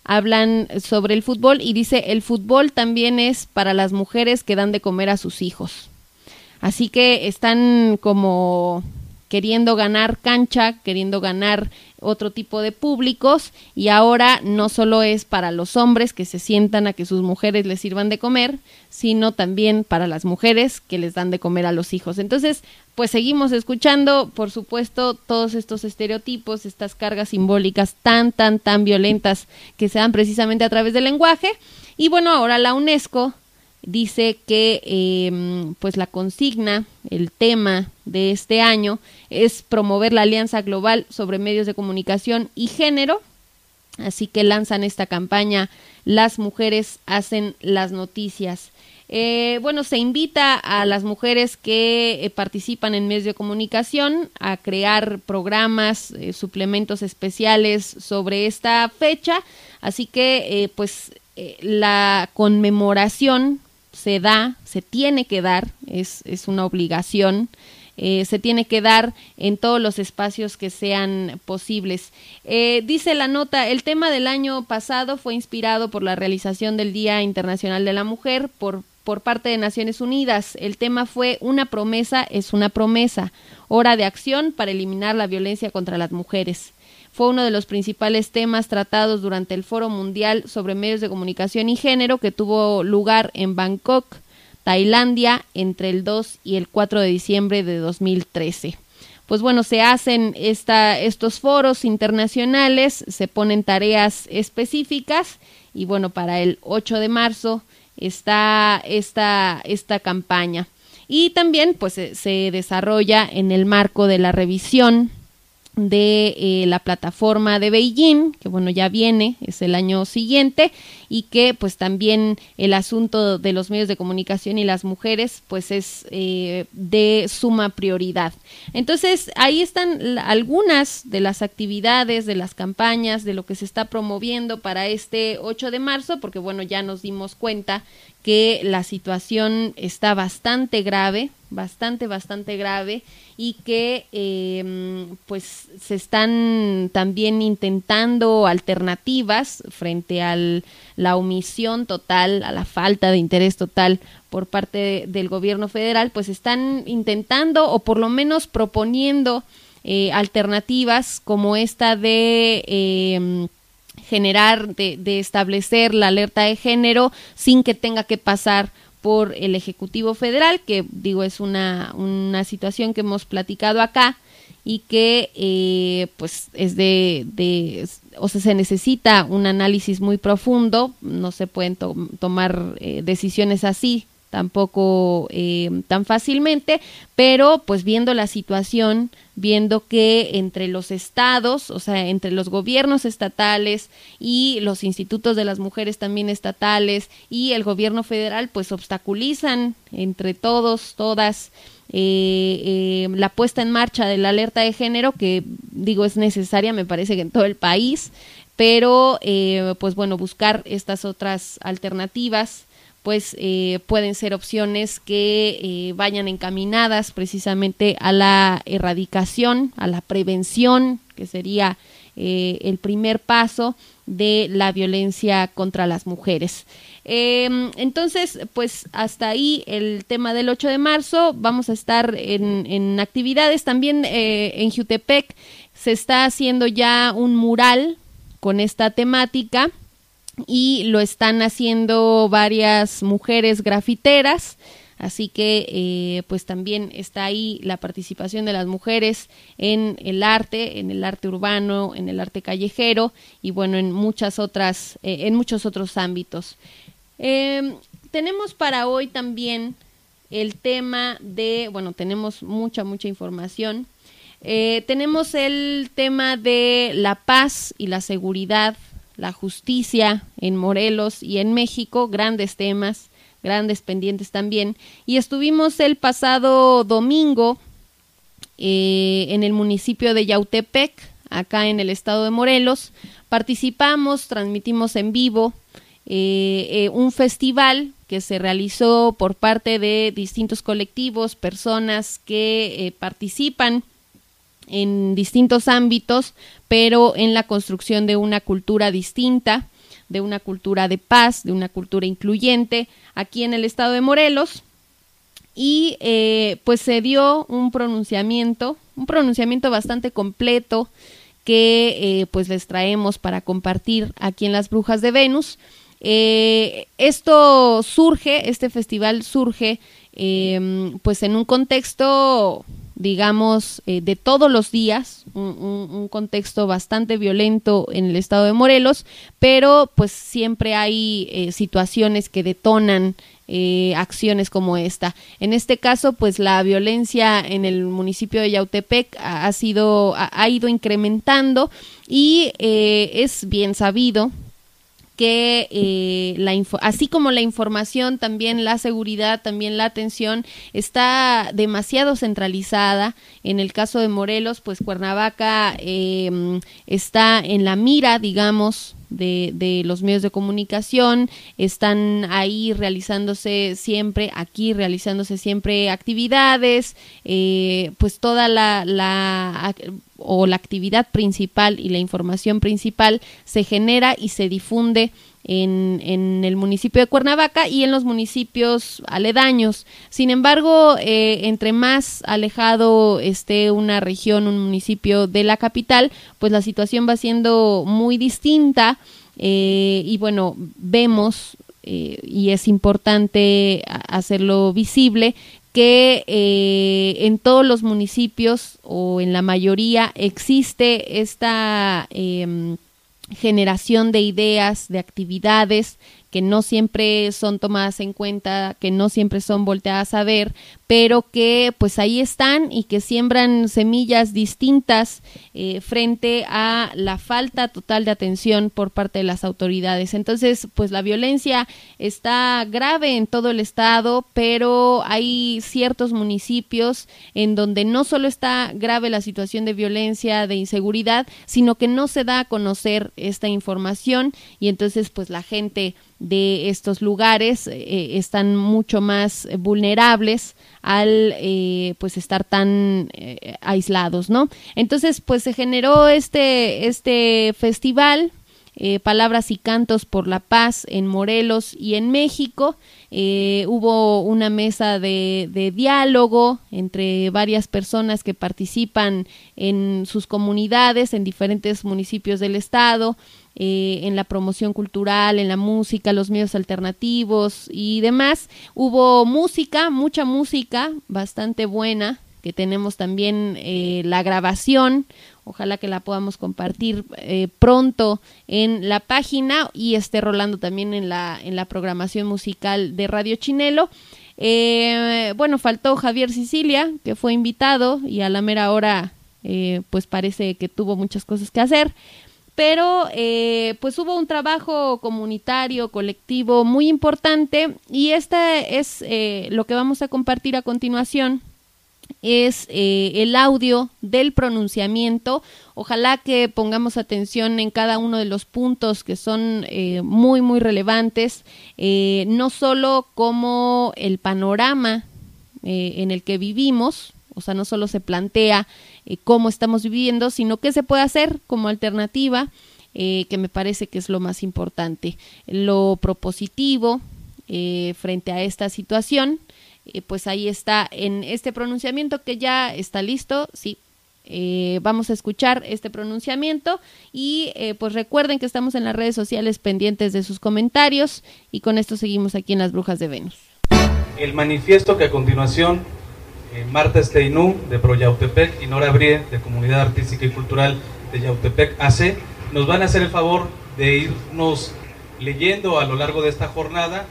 hablan sobre el fútbol y dice, el fútbol también es para las mujeres que dan de comer a sus hijos. Así que están como queriendo ganar cancha, queriendo ganar otro tipo de públicos, y ahora no solo es para los hombres que se sientan a que sus mujeres les sirvan de comer, sino también para las mujeres que les dan de comer a los hijos. Entonces, pues seguimos escuchando, por supuesto, todos estos estereotipos, estas cargas simbólicas tan, tan, tan violentas que se dan precisamente a través del lenguaje. Y bueno, ahora la UNESCO dice que eh, pues la consigna, el tema de este año es promover la Alianza Global sobre Medios de Comunicación y Género, así que lanzan esta campaña, Las Mujeres Hacen las Noticias. Eh, bueno, se invita a las mujeres que eh, participan en medios de comunicación a crear programas, eh, suplementos especiales sobre esta fecha, así que eh, pues eh, la conmemoración se da, se tiene que dar, es, es una obligación, eh, se tiene que dar en todos los espacios que sean posibles. Eh, dice la nota, el tema del año pasado fue inspirado por la realización del Día Internacional de la Mujer por, por parte de Naciones Unidas. El tema fue Una promesa es una promesa, hora de acción para eliminar la violencia contra las mujeres. Fue uno de los principales temas tratados durante el Foro Mundial sobre Medios de Comunicación y Género que tuvo lugar en Bangkok, Tailandia, entre el dos y el cuatro de diciembre de dos mil trece. Pues bueno, se hacen esta, estos foros internacionales, se ponen tareas específicas y bueno, para el ocho de marzo está esta, esta campaña. Y también pues se, se desarrolla en el marco de la revisión de eh, la plataforma de Beijing, que bueno, ya viene, es el año siguiente, y que pues también el asunto de los medios de comunicación y las mujeres pues es eh, de suma prioridad. Entonces ahí están algunas de las actividades, de las campañas, de lo que se está promoviendo para este ocho de marzo, porque bueno, ya nos dimos cuenta que la situación está bastante grave, bastante, bastante grave, y que eh, pues se están también intentando alternativas frente a la omisión total, a la falta de interés total por parte de, del gobierno federal, pues están intentando o por lo menos proponiendo eh, alternativas como esta de Eh, generar, de, de establecer la alerta de género sin que tenga que pasar por el Ejecutivo Federal, que digo es una, una situación que hemos platicado acá y que eh, pues es de, de, o sea, se necesita un análisis muy profundo, no se pueden to- tomar eh, decisiones así tampoco eh, tan fácilmente, pero pues viendo la situación, viendo que entre los estados, o sea, entre los gobiernos estatales y los institutos de las mujeres también estatales y el gobierno federal, pues obstaculizan entre todos, todas, eh, eh, la puesta en marcha de la alerta de género, que digo es necesaria, me parece que en todo el país, pero eh, pues bueno, buscar estas otras alternativas pues eh, pueden ser opciones que eh, vayan encaminadas precisamente a la erradicación, a la prevención, que sería eh, el primer paso de la violencia contra las mujeres. Eh, entonces, pues hasta ahí el tema del ocho de marzo, vamos a estar en, en actividades también eh, en Jutepec, se está haciendo ya un mural con esta temática, y lo están haciendo varias mujeres grafiteras, así que eh, pues también está ahí la participación de las mujeres en el arte, en el arte urbano, en el arte callejero y bueno, en muchas otras, eh, en muchos otros ámbitos. Eh, tenemos para hoy también el tema de, bueno, tenemos mucha, mucha información. Eh, tenemos el tema de la paz y la seguridad, la justicia en Morelos y en México, grandes temas, grandes pendientes también. Y estuvimos el pasado domingo eh, en el municipio de Yautepec, acá en el estado de Morelos. Participamos, transmitimos en vivo eh, eh, un festival que se realizó por parte de distintos colectivos, personas que eh, participan en distintos ámbitos, pero en la construcción de una cultura distinta. de una cultura de paz, de una cultura incluyente aquí en el estado de Morelos. Y eh, pues se dio un pronunciamiento, un pronunciamiento bastante completo que eh, pues les traemos para compartir aquí en Las Brujas de Venus. Eh, esto surge, este festival surge eh, pues en un contexto, digamos, eh, de todos los días, un, un, un contexto bastante violento en el estado de Morelos, pero pues siempre hay eh, situaciones que detonan Eh, acciones como esta. En este caso, pues la violencia en el municipio de Yautepec ha, ha sido, ha, ha ido incrementando y eh, es bien sabido que eh, la info- así como la información, también la seguridad, también la atención está demasiado centralizada. En el caso de Morelos, pues Cuernavaca eh, está en la mira, digamos, de, de los medios de comunicación, están ahí realizándose siempre, aquí realizándose siempre actividades, eh, pues toda la, la o la actividad principal y la información principal se genera y se difunde en, en el municipio de Cuernavaca y en los municipios aledaños. Sin embargo, eh, entre más alejado esté una región, un municipio de la capital, pues la situación va siendo muy distinta eh, y bueno, vemos, eh, y es importante hacerlo visible, que eh, en todos los municipios o en la mayoría existe esta eh, generación de ideas, de actividades que no siempre son tomadas en cuenta, que no siempre son volteadas a ver, pero que pues ahí están y que siembran semillas distintas eh, frente a la falta total de atención por parte de las autoridades. Entonces, pues la violencia está grave en todo el estado, pero hay ciertos municipios en donde no solo está grave la situación de violencia, de inseguridad, sino que no se da a conocer esta información y entonces pues la gente de estos lugares eh, están mucho más vulnerables al eh, pues estar tan eh, aislados, ¿no? Entonces pues se generó este este festival eh, Palabras y Cantos por la Paz en Morelos y en México. Eh, hubo una mesa de, de diálogo entre varias personas que participan en sus comunidades, en diferentes municipios del estado, eh, en la promoción cultural, en la música, los medios alternativos y demás. Hubo música, mucha música, bastante buena, que tenemos también eh, la grabación. Ojalá que la podamos compartir eh, pronto en la página y esté rolando también en la en la programación musical de Radio Chinelo. Eh, bueno, faltó Javier Sicilia, que fue invitado y a la mera hora eh, pues parece que tuvo muchas cosas que hacer, pero eh, pues hubo un trabajo comunitario, colectivo muy importante y este es eh, lo que vamos a compartir a continuación. Es eh, el audio del pronunciamiento. Ojalá que pongamos atención en cada uno de los puntos que son eh, muy muy relevantes, eh, no solo como el panorama eh, en el que vivimos, o sea, no solo se plantea eh, cómo estamos viviendo, sino qué se puede hacer como alternativa, eh, que me parece que es lo más importante, lo propositivo eh, frente a esta situación. Eh, pues ahí está en este pronunciamiento que ya está listo, sí, eh, vamos a escuchar este pronunciamiento y eh, pues recuerden que estamos en las redes sociales pendientes de sus comentarios y con esto seguimos aquí en Las Brujas de Venus. El manifiesto que a continuación eh, Marta Steinú de Pro Yautepec y Nora Brie de Comunidad Artística y Cultural de Yautepec A C nos van a hacer el favor de irnos leyendo a lo largo de esta jornada.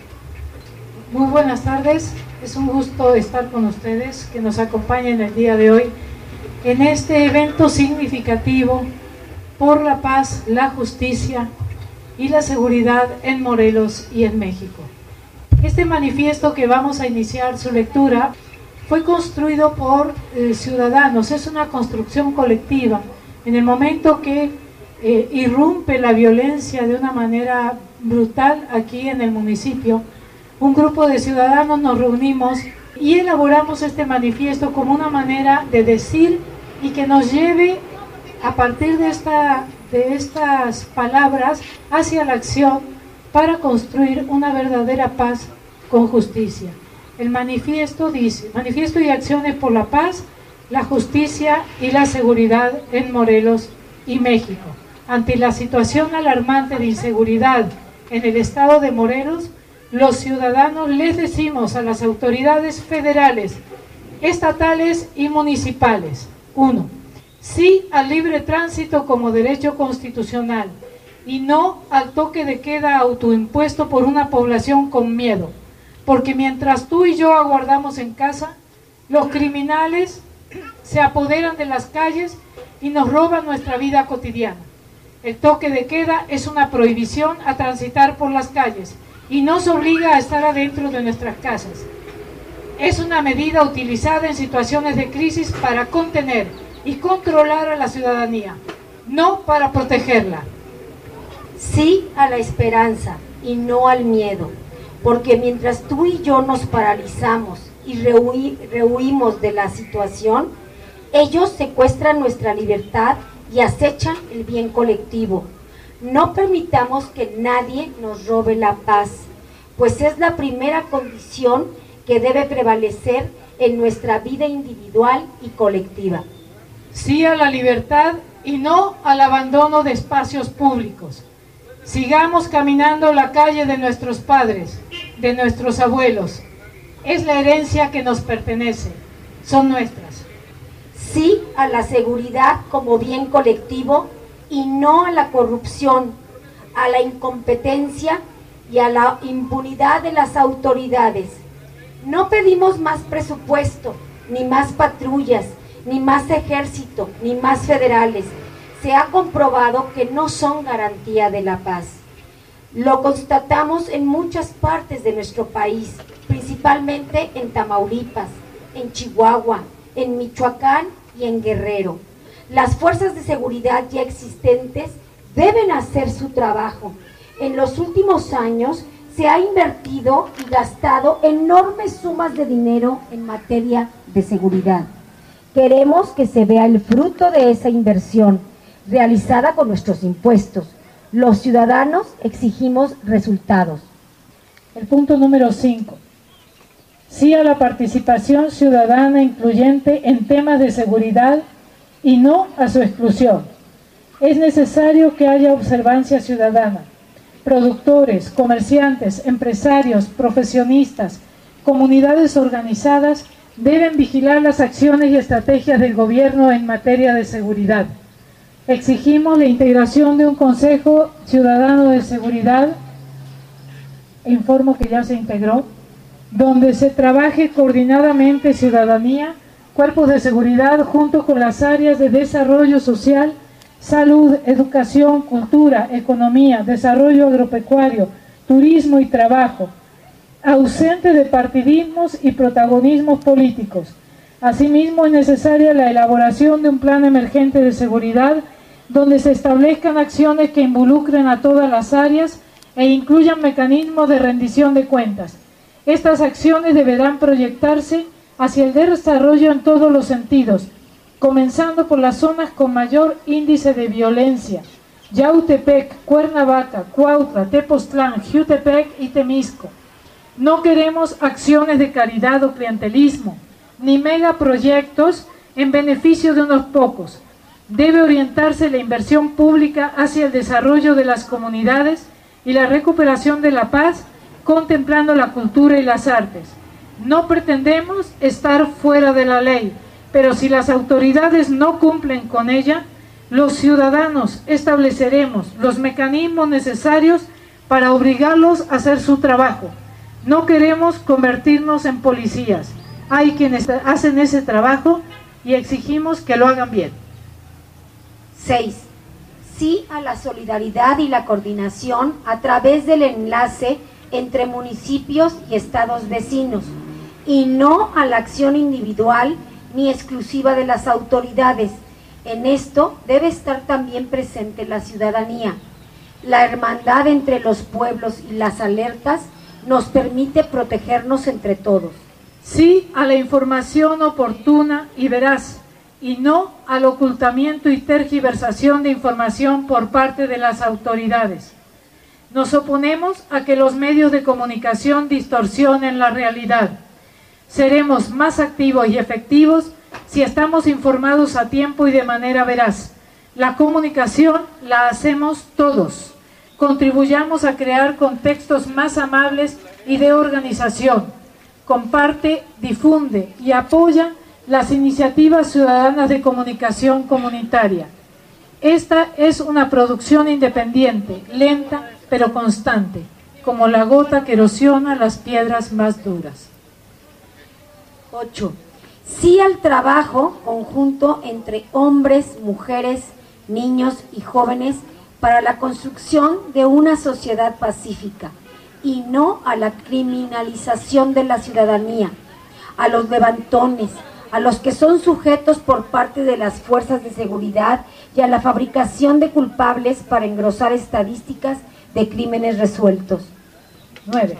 Muy buenas tardes, es un gusto estar con ustedes, que nos acompañen el día de hoy en este evento significativo por la paz, la justicia y la seguridad en Morelos y en México. Este manifiesto que vamos a iniciar su lectura fue construido por eh, ciudadanos, es una construcción colectiva. En el momento que eh, irrumpe la violencia de una manera brutal aquí en el municipio, un grupo de ciudadanos nos reunimos y elaboramos este manifiesto como una manera de decir y que nos lleve a partir de esta, de estas palabras hacia la acción para construir una verdadera paz con justicia. El manifiesto dice: manifiesto y acciones por la paz, la justicia y la seguridad en Morelos y México. Ante la situación alarmante de inseguridad en el estado de Morelos, los ciudadanos les decimos a las autoridades federales, estatales y municipales: uno. Sí al libre tránsito como derecho constitucional y no al toque de queda autoimpuesto por una población con miedo, porque mientras tú y yo aguardamos en casa, los criminales se apoderan de las calles y nos roban nuestra vida cotidiana. El toque de queda es una prohibición a transitar por las calles y nos obliga a estar adentro de nuestras casas. Es una medida utilizada en situaciones de crisis para contener y controlar a la ciudadanía, no para protegerla. Sí a la esperanza y no al miedo, porque mientras tú y yo nos paralizamos y rehuí, rehuimos de la situación, ellos secuestran nuestra libertad y acechan el bien colectivo. No permitamos que nadie nos robe la paz, pues es la primera condición que debe prevalecer en nuestra vida individual y colectiva. Sí a la libertad y no al abandono de espacios públicos. Sigamos caminando la calle de nuestros padres, de nuestros abuelos. Es la herencia que nos pertenece, son nuestras. Sí a la seguridad como bien colectivo y no a la corrupción, a la incompetencia y a la impunidad de las autoridades. No pedimos más presupuesto, ni más patrullas, ni más ejército, ni más federales. Se ha comprobado que no son garantía de la paz. Lo constatamos en muchas partes de nuestro país, principalmente en Tamaulipas, en Chihuahua, en Michoacán y en Guerrero. Las fuerzas de seguridad ya existentes deben hacer su trabajo. En los últimos años se ha invertido y gastado enormes sumas de dinero en materia de seguridad. Queremos que se vea el fruto de esa inversión realizada con nuestros impuestos. Los ciudadanos exigimos resultados. El punto número cinco. Sí a la participación ciudadana incluyente en temas de seguridad y no a su exclusión. Es necesario que haya observancia ciudadana. Productores, comerciantes, empresarios, profesionistas, comunidades organizadas deben vigilar las acciones y estrategias del gobierno en materia de seguridad. Exigimos la integración de un Consejo Ciudadano de Seguridad, informo que ya se integró, donde se trabaje coordinadamente ciudadanía, cuerpos de seguridad junto con las áreas de desarrollo social, salud, educación, cultura, economía, desarrollo agropecuario, turismo y trabajo, ausente de partidismos y protagonismos políticos. Asimismo, es necesaria la elaboración de un plan emergente de seguridad donde se establezcan acciones que involucren a todas las áreas e incluyan mecanismos de rendición de cuentas. Estas acciones deberán proyectarse hacia el desarrollo en todos los sentidos, comenzando por las zonas con mayor índice de violencia: Yautepec, Cuernavaca, Cuautla, Tepoztlán, Jiutepec y Temisco. No queremos acciones de caridad o clientelismo, ni megaproyectos en beneficio de unos pocos. Debe orientarse la inversión pública hacia el desarrollo de las comunidades y la recuperación de la paz, contemplando la cultura y las artes. No pretendemos estar fuera de la ley, pero si las autoridades no cumplen con ella, los ciudadanos estableceremos los mecanismos necesarios para obligarlos a hacer su trabajo. No queremos convertirnos en policías. Hay quienes hacen ese trabajo y exigimos que lo hagan bien. seis. Sí a la solidaridad y la coordinación a través del enlace entre municipios y estados vecinos, y no a la acción individual ni exclusiva de las autoridades. En esto debe estar también presente la ciudadanía. La hermandad entre los pueblos y las alertas nos permite protegernos entre todos. Sí a la información oportuna y veraz, y no al ocultamiento y tergiversación de información por parte de las autoridades. Nos oponemos a que los medios de comunicación distorsionen la realidad. Seremos más activos y efectivos si estamos informados a tiempo y de manera veraz. La comunicación la hacemos todos. Contribuyamos a crear contextos más amables y de organización. Comparte, difunde y apoya las iniciativas ciudadanas de comunicación comunitaria. Esta es una producción independiente, lenta, pero constante, como la gota que erosiona las piedras más duras. ocho. Sí al trabajo conjunto entre hombres, mujeres, niños y jóvenes para la construcción de una sociedad pacífica y no a la criminalización de la ciudadanía, a los levantones, a los que son sujetos por parte de las fuerzas de seguridad y a la fabricación de culpables para engrosar estadísticas de crímenes resueltos. nueve.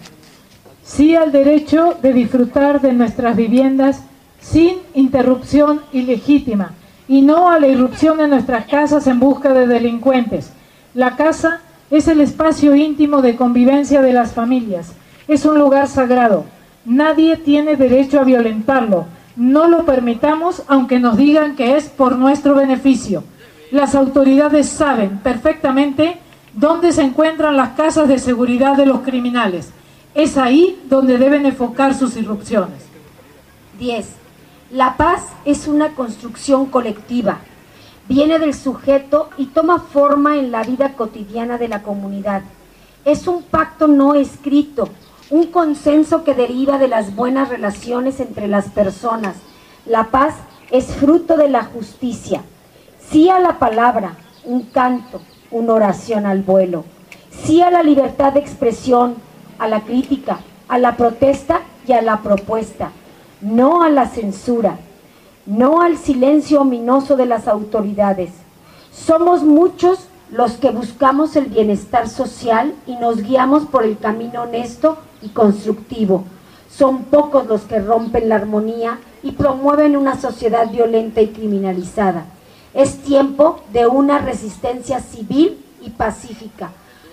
Sí al derecho de disfrutar de nuestras viviendas sin interrupción ilegítima y no a la irrupción de nuestras casas en busca de delincuentes. La casa es el espacio íntimo de convivencia de las familias. Es un lugar sagrado. Nadie tiene derecho a violentarlo. No lo permitamos aunque nos digan que es por nuestro beneficio. Las autoridades saben perfectamente dónde se encuentran las casas de seguridad de los criminales. Es ahí donde deben enfocar sus irrupciones. diez. La paz es una construcción colectiva. Viene del sujeto y toma forma en la vida cotidiana de la comunidad. Es un pacto no escrito, un consenso que deriva de las buenas relaciones entre las personas. La paz es fruto de la justicia. Sí a la palabra, un canto, una oración al vuelo. Sí a la libertad de expresión, a la crítica, a la protesta y a la propuesta. No a la censura, no al silencio ominoso de las autoridades. Somos muchos los que buscamos el bienestar social y nos guiamos por el camino honesto y constructivo. Son pocos los que rompen la armonía y promueven una sociedad violenta y criminalizada. Es tiempo de una resistencia civil y pacífica.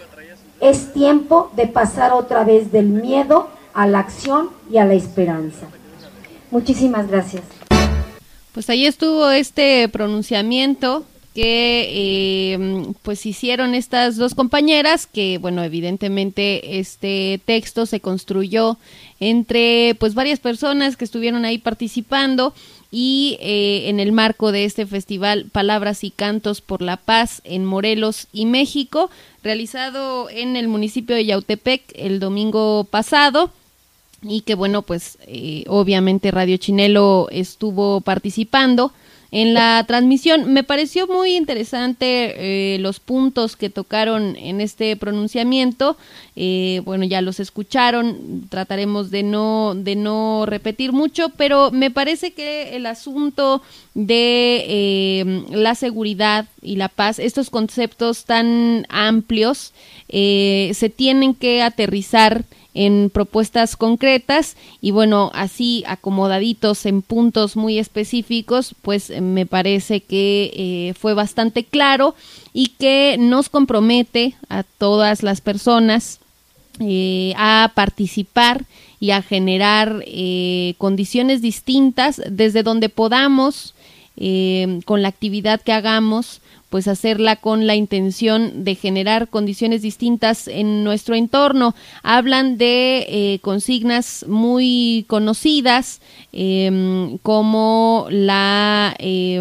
Es tiempo de pasar otra vez del miedo a la acción y a la esperanza. Muchísimas gracias. Pues ahí estuvo este pronunciamiento que eh, pues hicieron estas dos compañeras, que bueno, evidentemente este texto se construyó entre pues varias personas que estuvieron ahí participando y eh, en el marco de este festival Palabras y Cantos por la Paz en Morelos y México, realizado en el municipio de Yautepec el domingo pasado. Y que bueno, pues eh, obviamente Radio Chinelo estuvo participando en la transmisión. Me pareció muy interesante eh, los puntos que tocaron en este pronunciamiento. Eh, bueno, ya los escucharon, trataremos de no de no repetir mucho, pero me parece que el asunto de eh, la seguridad y la paz, estos conceptos tan amplios, eh, se tienen que aterrizar en propuestas concretas y bueno, así acomodaditos en puntos muy específicos, pues me parece que eh, fue bastante claro y que nos compromete a todas las personas eh, a participar y a generar eh, condiciones distintas desde donde podamos, eh, con la actividad que hagamos, pues hacerla con la intención de generar condiciones distintas en nuestro entorno. Hablan de eh, consignas muy conocidas, eh, como la,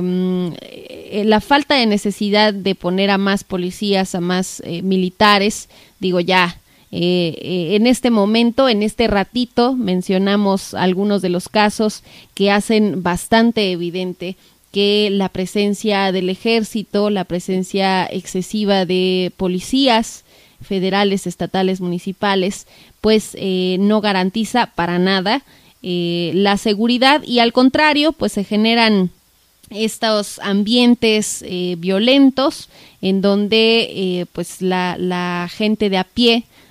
eh, la falta de necesidad de poner a más policías, a más eh, militares. Digo, ya, eh, eh, en este momento, en este ratito, mencionamos algunos de los casos que hacen bastante evidente que la presencia del ejército, la presencia excesiva de policías federales, estatales, municipales, pues eh, no garantiza para nada eh, la seguridad y al contrario, pues se generan estos ambientes eh, violentos en donde eh, pues la, la gente de a pie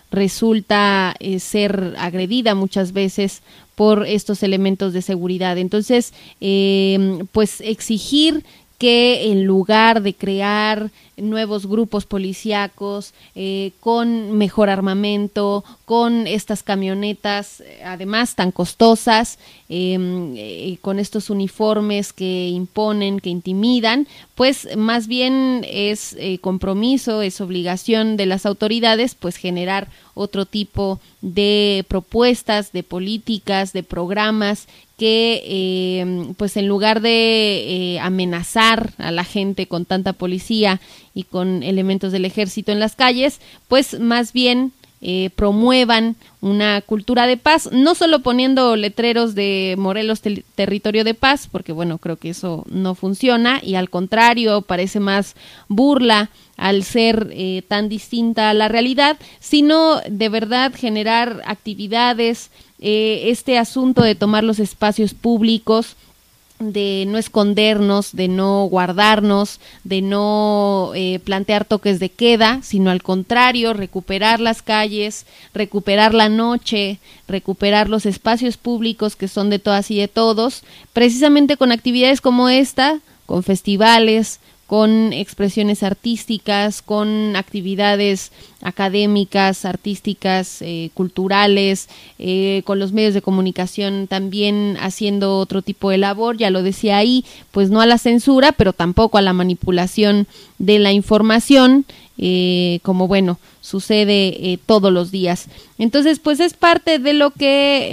resulta eh, ser agredida muchas veces por estos elementos de seguridad. Entonces, eh, pues exigir que en lugar de crear nuevos grupos policíacos eh, con mejor armamento, con estas camionetas además tan costosas, eh, eh, con estos uniformes que imponen, que intimidan, pues más bien es eh, compromiso, es obligación de las autoridades pues generar otro tipo de propuestas, de políticas, de programas que eh, pues en lugar de eh, amenazar a la gente con tanta policía y con elementos del ejército en las calles, pues más bien eh, promuevan una cultura de paz, no solo poniendo letreros de Morelos te- territorio de paz, porque bueno, creo que eso no funciona y al contrario parece más burla al ser eh, tan distinta a la realidad, sino de verdad generar actividades, eh, este asunto de tomar los espacios públicos, de no escondernos, de no guardarnos, de no eh, plantear toques de queda, sino al contrario, recuperar las calles, recuperar la noche, recuperar los espacios públicos que son de todas y de todos, precisamente con actividades como esta, con festivales, con expresiones artísticas, con actividades académicas, artísticas, eh, culturales, eh, con los medios de comunicación también haciendo otro tipo de labor, ya lo decía ahí, pues no a la censura, pero tampoco a la manipulación de la información, eh, como bueno, sucede eh, todos los días. Entonces, pues es parte de lo que,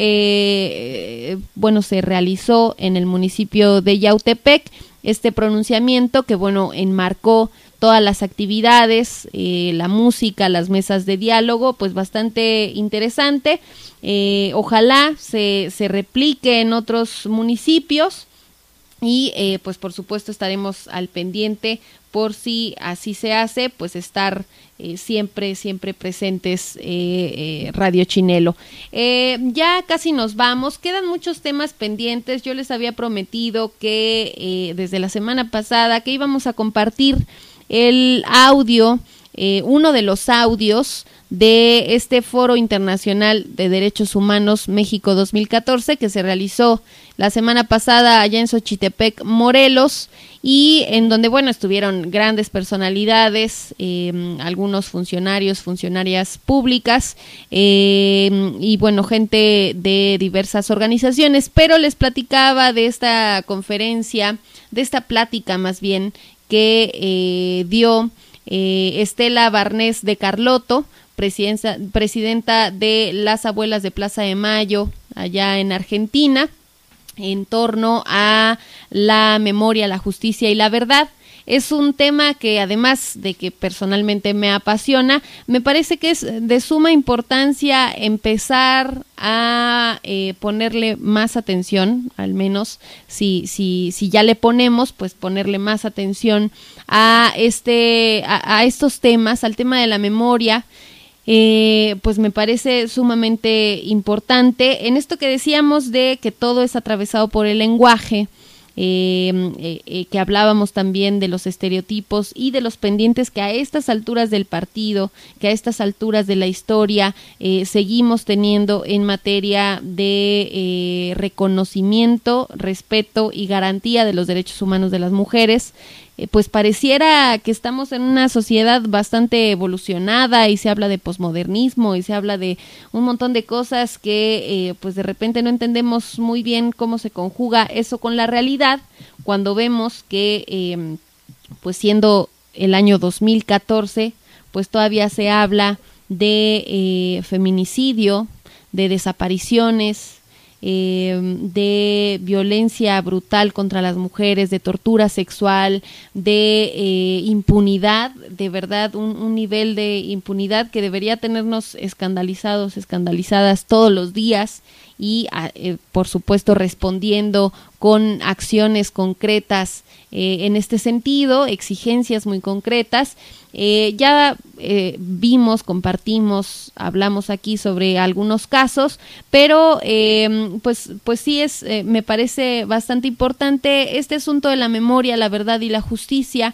eh, bueno, se realizó en el municipio de Yautepec, este pronunciamiento que, bueno, enmarcó todas las actividades, eh, la música, las mesas de diálogo, pues bastante interesante. Eh, ojalá se, se replique en otros municipios y, eh, pues por supuesto, estaremos al pendiente por si así se hace, pues estar eh, siempre, siempre presentes, eh, eh, Radio Chinelo. Eh, ya casi nos vamos, quedan muchos temas pendientes. Yo les había prometido que eh, desde la semana pasada que íbamos a compartir el audio, eh, uno de los audios de este Foro Internacional de Derechos Humanos México dos mil catorce que se realizó la semana pasada allá en Xochitepec, Morelos, y en donde, bueno, estuvieron grandes personalidades, eh, algunos funcionarios, funcionarias públicas, eh, y bueno, gente de diversas organizaciones, pero les platicaba de esta conferencia, de esta plática más bien, que eh, dio eh, Estela Barnés de Carlotto, presidenta, presidenta de las Abuelas de Plaza de Mayo, allá en Argentina, en torno a la memoria, la justicia y la verdad. Es un tema que, además de que personalmente me apasiona, me parece que es de suma importancia empezar a eh, ponerle más atención, al menos si, si, si ya le ponemos, pues ponerle más atención a, este, a, a estos temas, al tema de la memoria. Eh, pues me parece sumamente importante en esto que decíamos de que todo es atravesado por el lenguaje, eh, eh, eh, que hablábamos también de los estereotipos y de los pendientes que a estas alturas del partido, que a estas alturas de la historia eh, seguimos teniendo en materia de eh, reconocimiento, respeto y garantía de los derechos humanos de las mujeres. Eh, pues pareciera que estamos en una sociedad bastante evolucionada y se habla de posmodernismo y se habla de un montón de cosas que eh, pues de repente no entendemos muy bien cómo se conjuga eso con la realidad, cuando vemos que eh, pues siendo el año dos mil catorce pues todavía se habla de eh, feminicidio, de desapariciones, Eh, de violencia brutal contra las mujeres, de tortura sexual, de eh, impunidad, de verdad un, un nivel de impunidad que debería tenernos escandalizados, escandalizadas todos los días y eh, por supuesto respondiendo con acciones concretas eh, en este sentido, exigencias muy concretas. Eh, ya eh, vimos, compartimos, hablamos aquí sobre algunos casos, pero eh, pues, pues sí es, eh, me parece bastante importante este asunto de la memoria, la verdad y la justicia,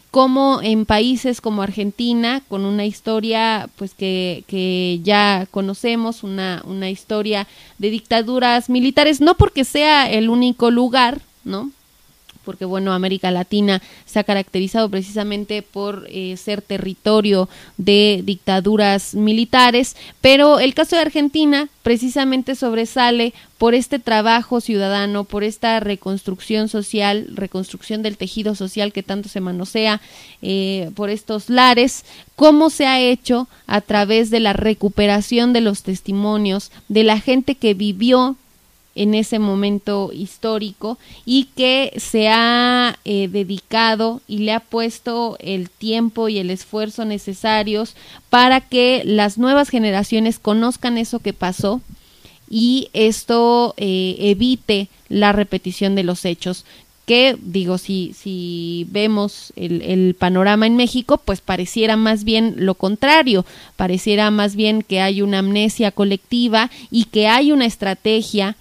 como en países como Argentina, con una historia pues que, que ya conocemos, una, una historia de dictaduras militares, no porque sea el único lugar, ¿no? Porque bueno, América Latina se ha caracterizado precisamente por eh, ser territorio de dictaduras militares, pero el caso de Argentina precisamente sobresale por este trabajo ciudadano, por esta reconstrucción social, reconstrucción del tejido social que tanto se manosea, eh, por estos lares, cómo se ha hecho a través de la recuperación de los testimonios de la gente que vivió en ese momento histórico y que se ha eh, dedicado y le ha puesto el tiempo y el esfuerzo necesarios para que las nuevas generaciones conozcan eso que pasó y esto eh, evite la repetición de los hechos. Que digo, si, si vemos el, el panorama en México, pues pareciera más bien lo contrario, pareciera más bien que hay una amnesia colectiva y que hay una estrategia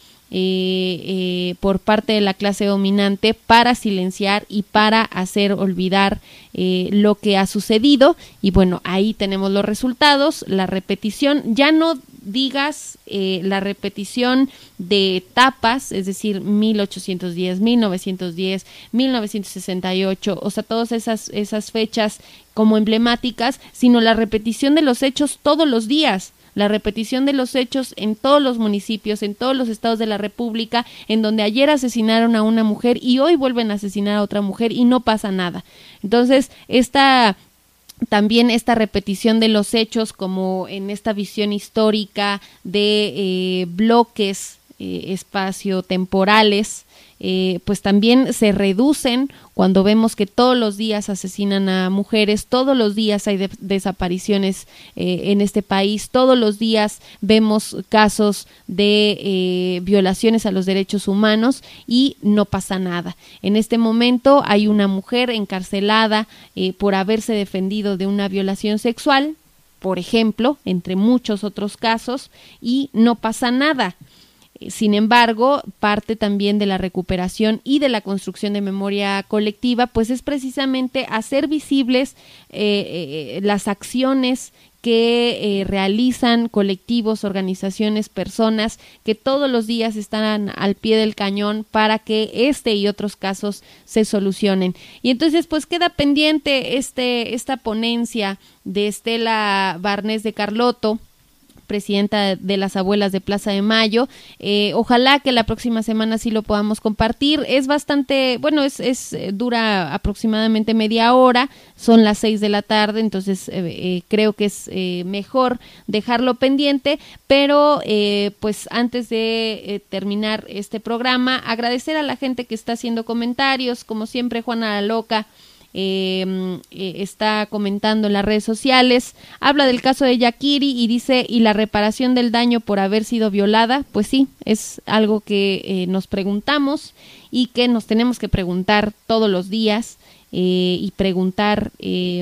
Eh, eh, por parte de la clase dominante para silenciar y para hacer olvidar eh, lo que ha sucedido. Y bueno, ahí tenemos los resultados, la repetición, ya no digas eh, la repetición de etapas, es decir, mil ochocientos diez, mil novecientos diez, mil novecientos sesenta y ocho, o sea, todas esas, esas fechas como emblemáticas, sino la repetición de los hechos todos los días. La repetición de los hechos en todos los municipios, en todos los estados de la República, en donde ayer asesinaron a una mujer y hoy vuelven a asesinar a otra mujer y no pasa nada. Entonces, esta también esta repetición de los hechos como en esta visión histórica de eh, bloques eh, espacio-temporales, Eh, pues también se reducen cuando vemos que todos los días asesinan a mujeres, todos los días hay de- desapariciones eh, en este país, todos los días vemos casos de eh, violaciones a los derechos humanos y no pasa nada. En este momento hay una mujer encarcelada eh, por haberse defendido de una violación sexual, por ejemplo, entre muchos otros casos, y no pasa nada. Sin embargo, parte también de la recuperación y de la construcción de memoria colectiva, pues es precisamente hacer visibles eh, eh, las acciones que eh, realizan colectivos, organizaciones, personas que todos los días están al pie del cañón para que este y otros casos se solucionen. Y entonces pues queda pendiente este esta ponencia de Estela Barnés de Carlotto, presidenta de las Abuelas de Plaza de Mayo. Eh, ojalá que la próxima semana sí lo podamos compartir. Es bastante, bueno, es, es dura aproximadamente media hora, son las seis de la tarde, entonces eh, eh, creo que es eh, mejor dejarlo pendiente, pero eh, pues antes de eh, terminar este programa, agradecer a la gente que está haciendo comentarios, como siempre Juana la Loca, Eh, eh, está comentando en las redes sociales, habla del caso de Yakiri y dice, ¿y la reparación del daño por haber sido violada? Pues sí, es algo que eh, nos preguntamos y que nos tenemos que preguntar todos los días eh, y preguntar eh,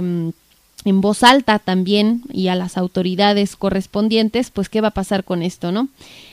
en voz alta también y a las autoridades correspondientes, pues qué va a pasar con esto, ¿no?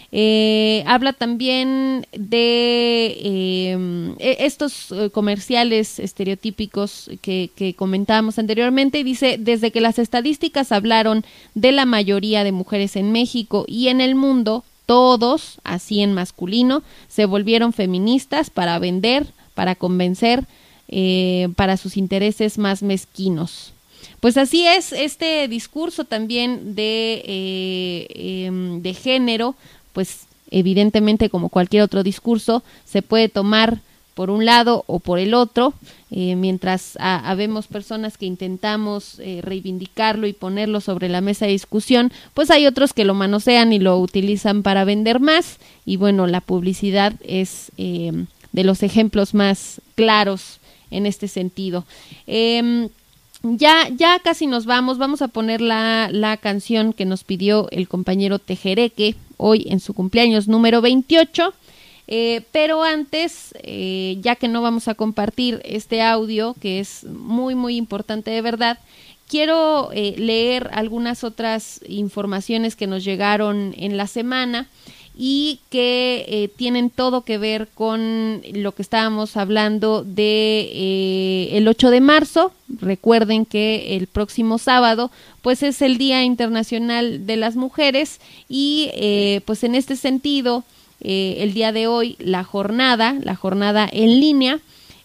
Eh, habla también de eh, estos eh, comerciales estereotípicos que, que comentábamos anteriormente, y dice, desde que las estadísticas hablaron de la mayoría de mujeres en México y en el mundo, todos, así en masculino, se volvieron feministas para vender, para convencer, eh, para sus intereses más mezquinos. Pues así es, este discurso también de, eh, eh, de género, pues evidentemente como cualquier otro discurso se puede tomar por un lado o por el otro, eh, mientras a, habemos personas que intentamos eh, reivindicarlo y ponerlo sobre la mesa de discusión, pues hay otros que lo manosean y lo utilizan para vender más, y bueno, la publicidad es eh, de los ejemplos más claros en este sentido. Eh, Ya, ya casi nos vamos, vamos a poner la, la canción que nos pidió el compañero Tejereque, hoy en su cumpleaños número veintiocho, eh, pero antes, eh, ya que no vamos a compartir este audio, que es muy, muy importante de verdad, quiero eh, leer algunas otras informaciones que nos llegaron en la semana, y que eh, tienen todo que ver con lo que estábamos hablando de eh, el ocho de marzo. Recuerden que el próximo sábado pues es el Día Internacional de las Mujeres y eh, pues en este sentido eh, el día de hoy la jornada, la jornada en línea,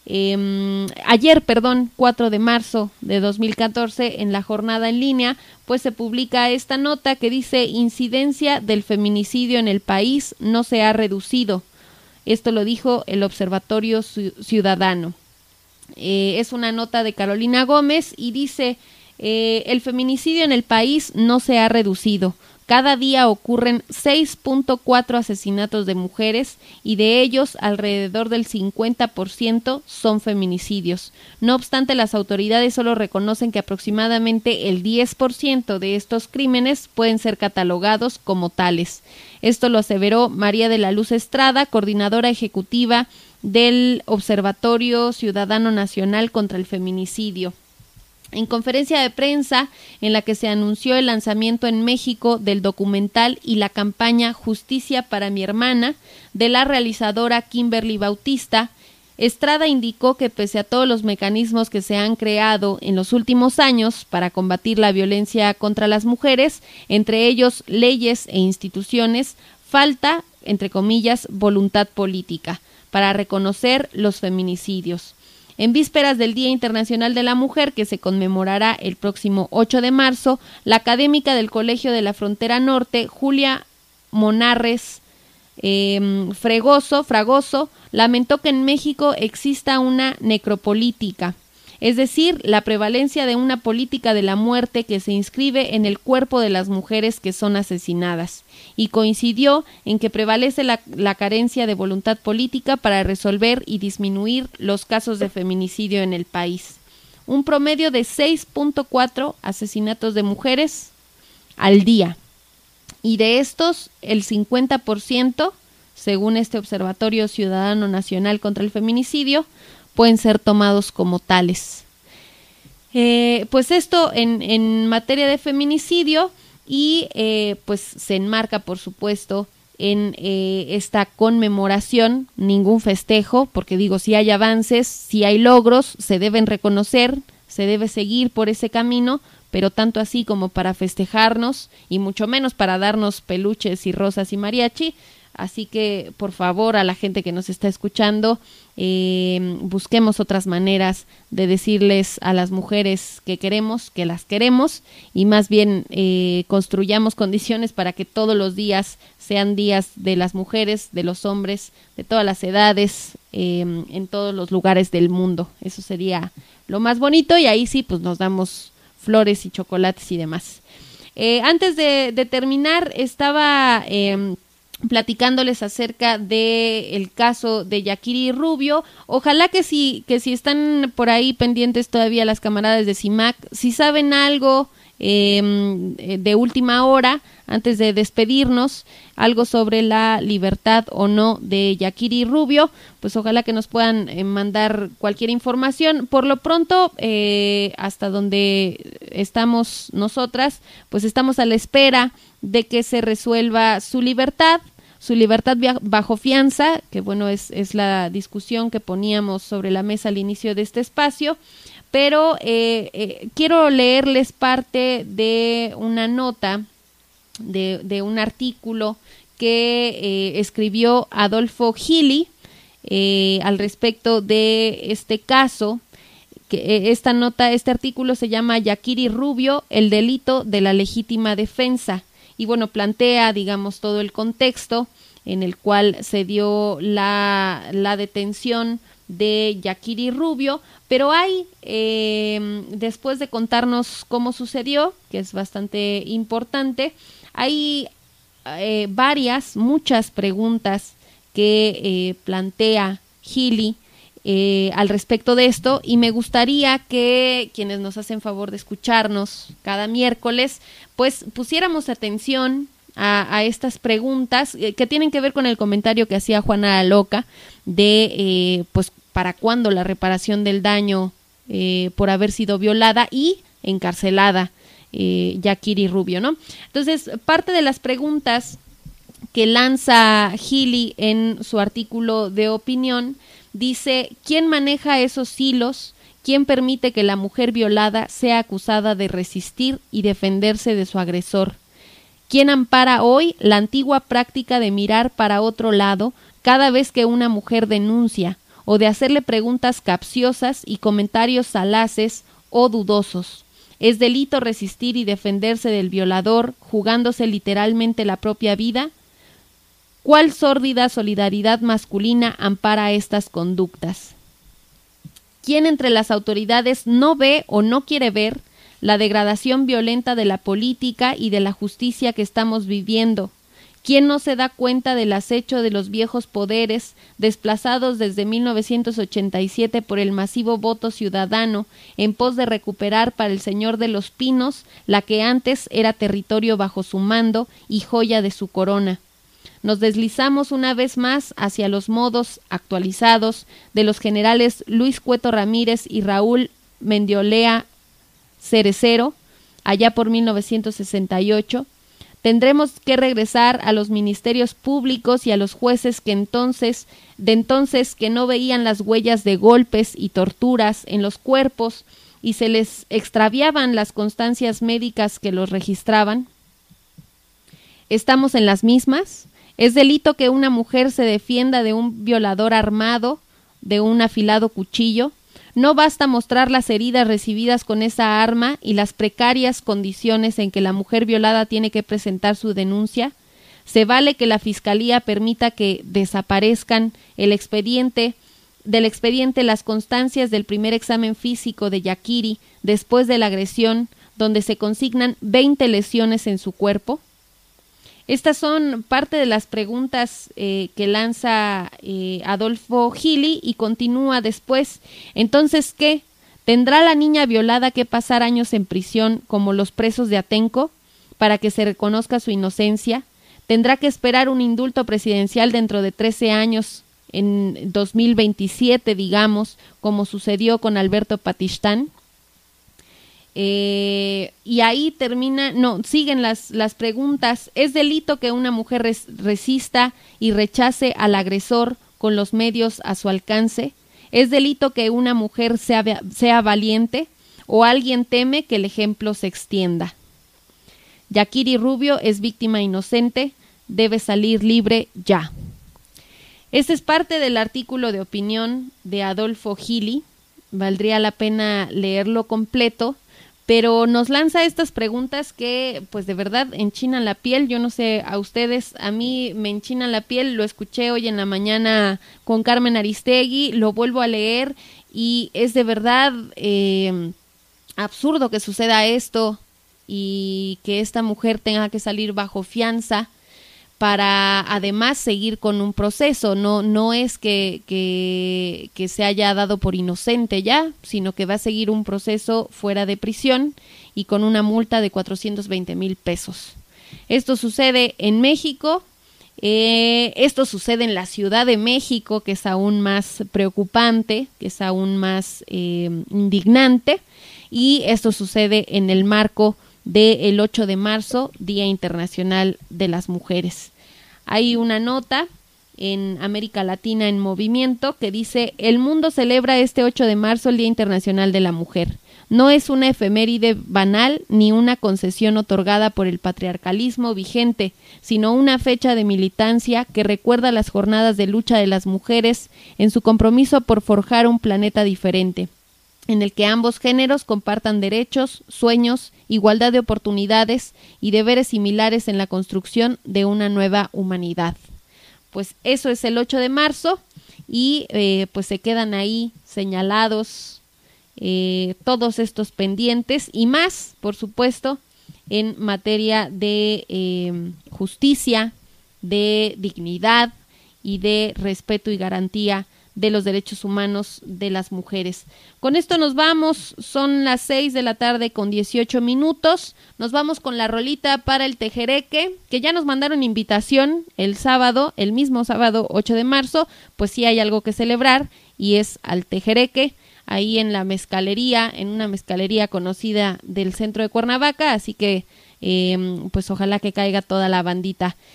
Eh, ayer, perdón, cuatro de marzo de dos mil catorce, en la jornada en línea, pues se publica esta nota que dice: incidencia del feminicidio en el país no se ha reducido. Esto lo dijo el Observatorio Ciudadano. Eh, es una nota de Carolina Gómez y dice: eh, el feminicidio en el país no se ha reducido. Cada día ocurren seis punto cuatro asesinatos de mujeres y de ellos alrededor del cincuenta por ciento son feminicidios. No obstante, las autoridades solo reconocen que aproximadamente el diez por ciento de estos crímenes pueden ser catalogados como tales. Esto lo aseveró María de la Luz Estrada, coordinadora ejecutiva del Observatorio Ciudadano Nacional contra el Feminicidio. En conferencia de prensa en la que se anunció el lanzamiento en México del documental y la campaña Justicia para mi hermana de la realizadora Kimberly Bautista, Estrada indicó que pese a todos los mecanismos que se han creado en los últimos años para combatir la violencia contra las mujeres, entre ellos leyes e instituciones, falta, entre comillas, voluntad política para reconocer los feminicidios. En vísperas del Día Internacional de la Mujer, que se conmemorará el próximo ocho de marzo, la académica del Colegio de la Frontera Norte, Julia Monarres eh, Fregoso, Fragoso, lamentó que en México exista una necropolítica, es decir, la prevalencia de una política de la muerte que se inscribe en el cuerpo de las mujeres que son asesinadas, y coincidió en que prevalece la, la carencia de voluntad política para resolver y disminuir los casos de feminicidio en el país. Un promedio de seis punto cuatro asesinatos de mujeres al día, y de estos el cincuenta por ciento, según este Observatorio Ciudadano Nacional contra el Feminicidio, pueden ser tomados como tales. Eh, pues esto en, en materia de feminicidio y eh, pues se enmarca, por supuesto, en eh, esta conmemoración, ningún festejo, porque digo, si hay avances, si hay logros, se deben reconocer, se debe seguir por ese camino, pero tanto así como para festejarnos y mucho menos para darnos peluches y rosas y mariachi. Así que, por favor, a la gente que nos está escuchando, eh, busquemos otras maneras de decirles a las mujeres que queremos, que las queremos, y más bien eh, construyamos condiciones para que todos los días sean días de las mujeres, de los hombres, de todas las edades, eh, en todos los lugares del mundo. Eso sería lo más bonito, y ahí sí, pues nos damos flores y chocolates y demás. Eh, antes de, de terminar, estaba... Eh, platicándoles acerca de el caso de Yakiri Rubio. Ojalá que si, que si están por ahí pendientes todavía las camaradas de CIMAC, si saben algo eh, de última hora, antes de despedirnos, algo sobre la libertad o no de Yakiri Rubio, pues ojalá que nos puedan eh, mandar cualquier información. Por lo pronto, eh, hasta donde estamos nosotras, pues estamos a la espera de que se resuelva su libertad, su libertad bajo fianza, que bueno, es, es la discusión que poníamos sobre la mesa al inicio de este espacio, pero eh, eh, quiero leerles parte de una nota, de, de un artículo que eh, escribió Adolfo Gili eh, al respecto de este caso. Que eh, esta nota, este artículo se llama Yakiri Rubio, el delito de la legítima defensa. Y bueno, plantea, digamos, todo el contexto en el cual se dio la, la detención de Yakiri Rubio, pero hay, eh, después de contarnos cómo sucedió, que es bastante importante, hay eh, varias, muchas preguntas que eh, plantea Gili Eh, al respecto de esto, y me gustaría que quienes nos hacen favor de escucharnos cada miércoles, pues pusiéramos atención a, a estas preguntas eh, que tienen que ver con el comentario que hacía Juana la Loca de eh, pues para cuándo la reparación del daño eh, por haber sido violada y encarcelada eh, Yakiri Rubio, ¿no? Entonces, parte de las preguntas que lanza Healy en su artículo de opinión, dice: ¿quién maneja esos hilos? ¿Quién permite que la mujer violada sea acusada de resistir y defenderse de su agresor? ¿Quién ampara hoy la antigua práctica de mirar para otro lado cada vez que una mujer denuncia, o de hacerle preguntas capciosas y comentarios salaces o dudosos? ¿Es delito resistir y defenderse del violador, jugándose literalmente la propia vida? ¿Cuál sórdida solidaridad masculina ampara estas conductas? ¿Quién entre las autoridades no ve o no quiere ver la degradación violenta de la política y de la justicia que estamos viviendo? ¿Quién no se da cuenta del acecho de los viejos poderes, desplazados desde mil novecientos ochenta y siete por el masivo voto ciudadano, en pos de recuperar para el Señor de los Pinos la que antes era territorio bajo su mando y joya de su corona? Nos deslizamos una vez más hacia los modos actualizados de los generales Luis Cueto Ramírez y Raúl Mendiolea Cerecero, allá por mil novecientos sesenta y ocho. Tendremos que regresar a los ministerios públicos y a los jueces que entonces, de entonces que no veían las huellas de golpes y torturas en los cuerpos y se les extraviaban las constancias médicas que los registraban. ¿Estamos en las mismas? ¿Es delito que una mujer se defienda de un violador armado, de un afilado cuchillo? ¿No basta mostrar las heridas recibidas con esa arma y las precarias condiciones en que la mujer violada tiene que presentar su denuncia? ¿Se vale que la Fiscalía permita que desaparezcan el expediente, del expediente las constancias del primer examen físico de Yakiri después de la agresión, donde se consignan veinte lesiones en su cuerpo? Estas son parte de las preguntas eh, que lanza eh, Adolfo Healy y continúa después. Entonces, ¿qué? ¿Tendrá la niña violada que pasar años en prisión como los presos de Atenco para que se reconozca su inocencia? ¿Tendrá que esperar un indulto presidencial dentro de trece años, en dos mil veintisiete, digamos, como sucedió con Alberto Patistán? Eh, y ahí termina, no, siguen las, las preguntas. ¿Es delito que una mujer res, resista y rechace al agresor con los medios a su alcance? ¿Es delito que una mujer sea, sea valiente? ¿O alguien teme que el ejemplo se extienda? Yakiri Rubio es víctima inocente, debe salir libre ya. Este es parte del artículo de opinión de Adolfo Healy. Valdría la pena leerlo completo, pero nos lanza estas preguntas que pues de verdad enchinan la piel. Yo no sé a ustedes, a mí me enchinan la piel. Lo escuché hoy en la mañana con Carmen Aristegui, lo vuelvo a leer y es de verdad eh, absurdo que suceda esto y que esta mujer tenga que salir bajo fianza para además seguir con un proceso. No, no es que, que, que se haya dado por inocente ya, sino que va a seguir un proceso fuera de prisión y con una multa de cuatrocientos veinte mil pesos. Esto sucede en México, eh, esto sucede en la Ciudad de México, que es aún más preocupante, que es aún más eh, indignante, y esto sucede en el marco del ocho de marzo, Día Internacional de las Mujeres. Hay una nota en América Latina en Movimiento que dice: el mundo celebra este ocho de marzo el Día Internacional de la Mujer. No es una efeméride banal ni una concesión otorgada por el patriarcalismo vigente, sino una fecha de militancia que recuerda las jornadas de lucha de las mujeres en su compromiso por forjar un planeta diferente, en el que ambos géneros compartan derechos, sueños, igualdad de oportunidades y deberes similares en la construcción de una nueva humanidad. Pues eso es el ocho de marzo y eh, pues se quedan ahí señalados eh, todos estos pendientes y más, por supuesto, en materia de eh, justicia, de dignidad y de respeto y garantía de los derechos humanos de las mujeres. Con esto nos vamos, son las seis de la tarde con dieciocho minutos, nos vamos con la rolita para el tejereque, que ya nos mandaron invitación el sábado, el mismo sábado ocho de marzo, pues sí hay algo que celebrar y es al tejereque, ahí en la mezcalería, en una mezcalería conocida del centro de Cuernavaca, así que eh, pues ojalá que caiga toda la bandita.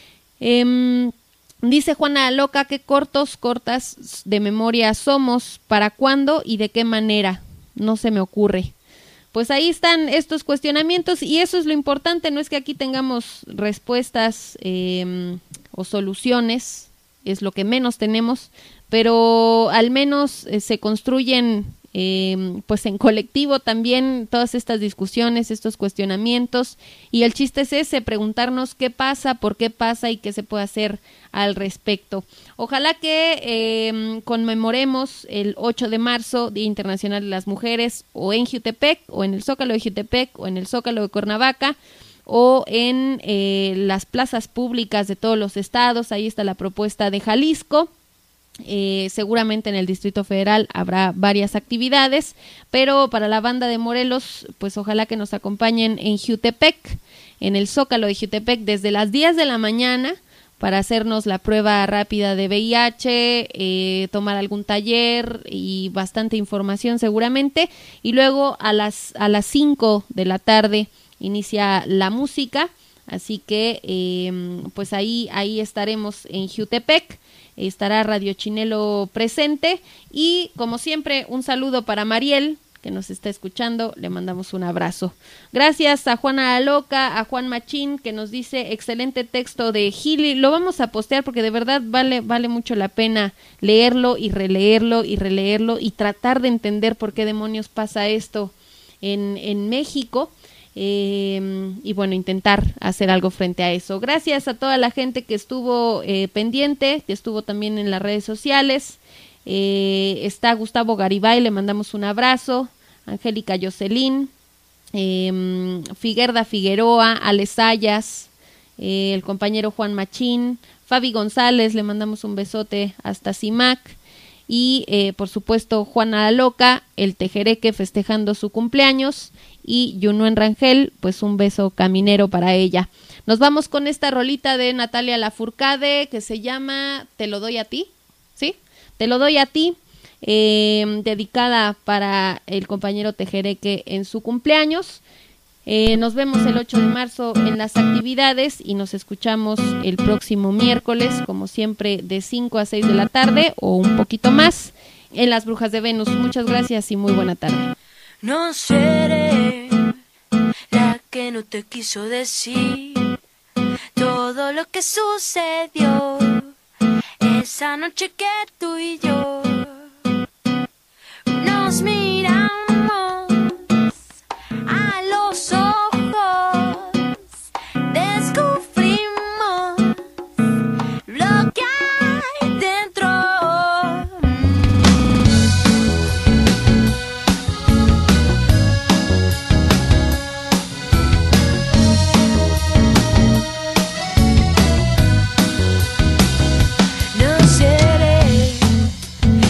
Eh, dice Juana Loca, qué cortos, cortas de memoria somos, ¿para cuándo y de qué manera? No se me ocurre. Pues ahí están estos cuestionamientos y eso es lo importante, no es que aquí tengamos respuestas eh, o soluciones, es lo que menos tenemos, pero al menos eh, se construyen eh, pues en colectivo también todas estas discusiones, estos cuestionamientos, y el chiste es ese, preguntarnos qué pasa, por qué pasa y qué se puede hacer al respecto. Ojalá que eh, conmemoremos el ocho de marzo, Día Internacional de las Mujeres, o en Jiutepec, o en el Zócalo de Jiutepec, o en el Zócalo de Cuernavaca, o en eh, las plazas públicas de todos los estados. Ahí está la propuesta de Jalisco. Eh, seguramente en el Distrito Federal habrá varias actividades, pero para la banda de Morelos, pues ojalá que nos acompañen en Jiutepec, en el Zócalo de Jiutepec, desde las diez de la mañana, para hacernos la prueba rápida de V I H, eh, tomar algún taller y bastante información seguramente, y luego a las a las cinco de la tarde inicia la música, así que eh, pues ahí ahí estaremos en Jiutepec. Estará Radio Chinelo presente y como siempre un saludo para Mariel que nos está escuchando, le mandamos un abrazo. Gracias a Juana Loca, a Juan Machín que nos dice excelente texto de Gili, lo vamos a postear porque de verdad vale vale mucho la pena leerlo y releerlo y releerlo y tratar de entender por qué demonios pasa esto en, en México. Eh, y bueno, intentar hacer algo frente a eso. Gracias a toda la gente que estuvo eh, pendiente, que estuvo también en las redes sociales. Eh, está Gustavo Garibay, le mandamos un abrazo. Angélica Jocelyn, eh, Figuerda Figueroa, Ale Sayas, eh, el compañero Juan Machín, Fabi González, le mandamos un besote hasta Cimac. Y eh, por supuesto Juana Loca, el Tejereque festejando su cumpleaños, y Yunuen Rangel, pues un beso caminero para ella. Nos vamos con esta rolita de Natalia Lafourcade que se llama Te lo doy a ti, ¿sí? Te lo doy a ti, eh, dedicada para el compañero Tejereque en su cumpleaños. Eh, nos vemos el ocho de marzo en las actividades y nos escuchamos el próximo miércoles, como siempre, de cinco a seis de la tarde o un poquito más en Las Brujas de Venus. Muchas gracias y muy buena tarde. No seré la que no te quiso decir todo lo que sucedió esa noche que tú y yo nos miramos a los ojos, descubrimos lo que hay dentro. No seré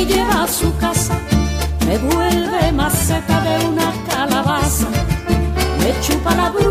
lleva a su casa, me vuelve maceta de una calabaza, me chupa la bruja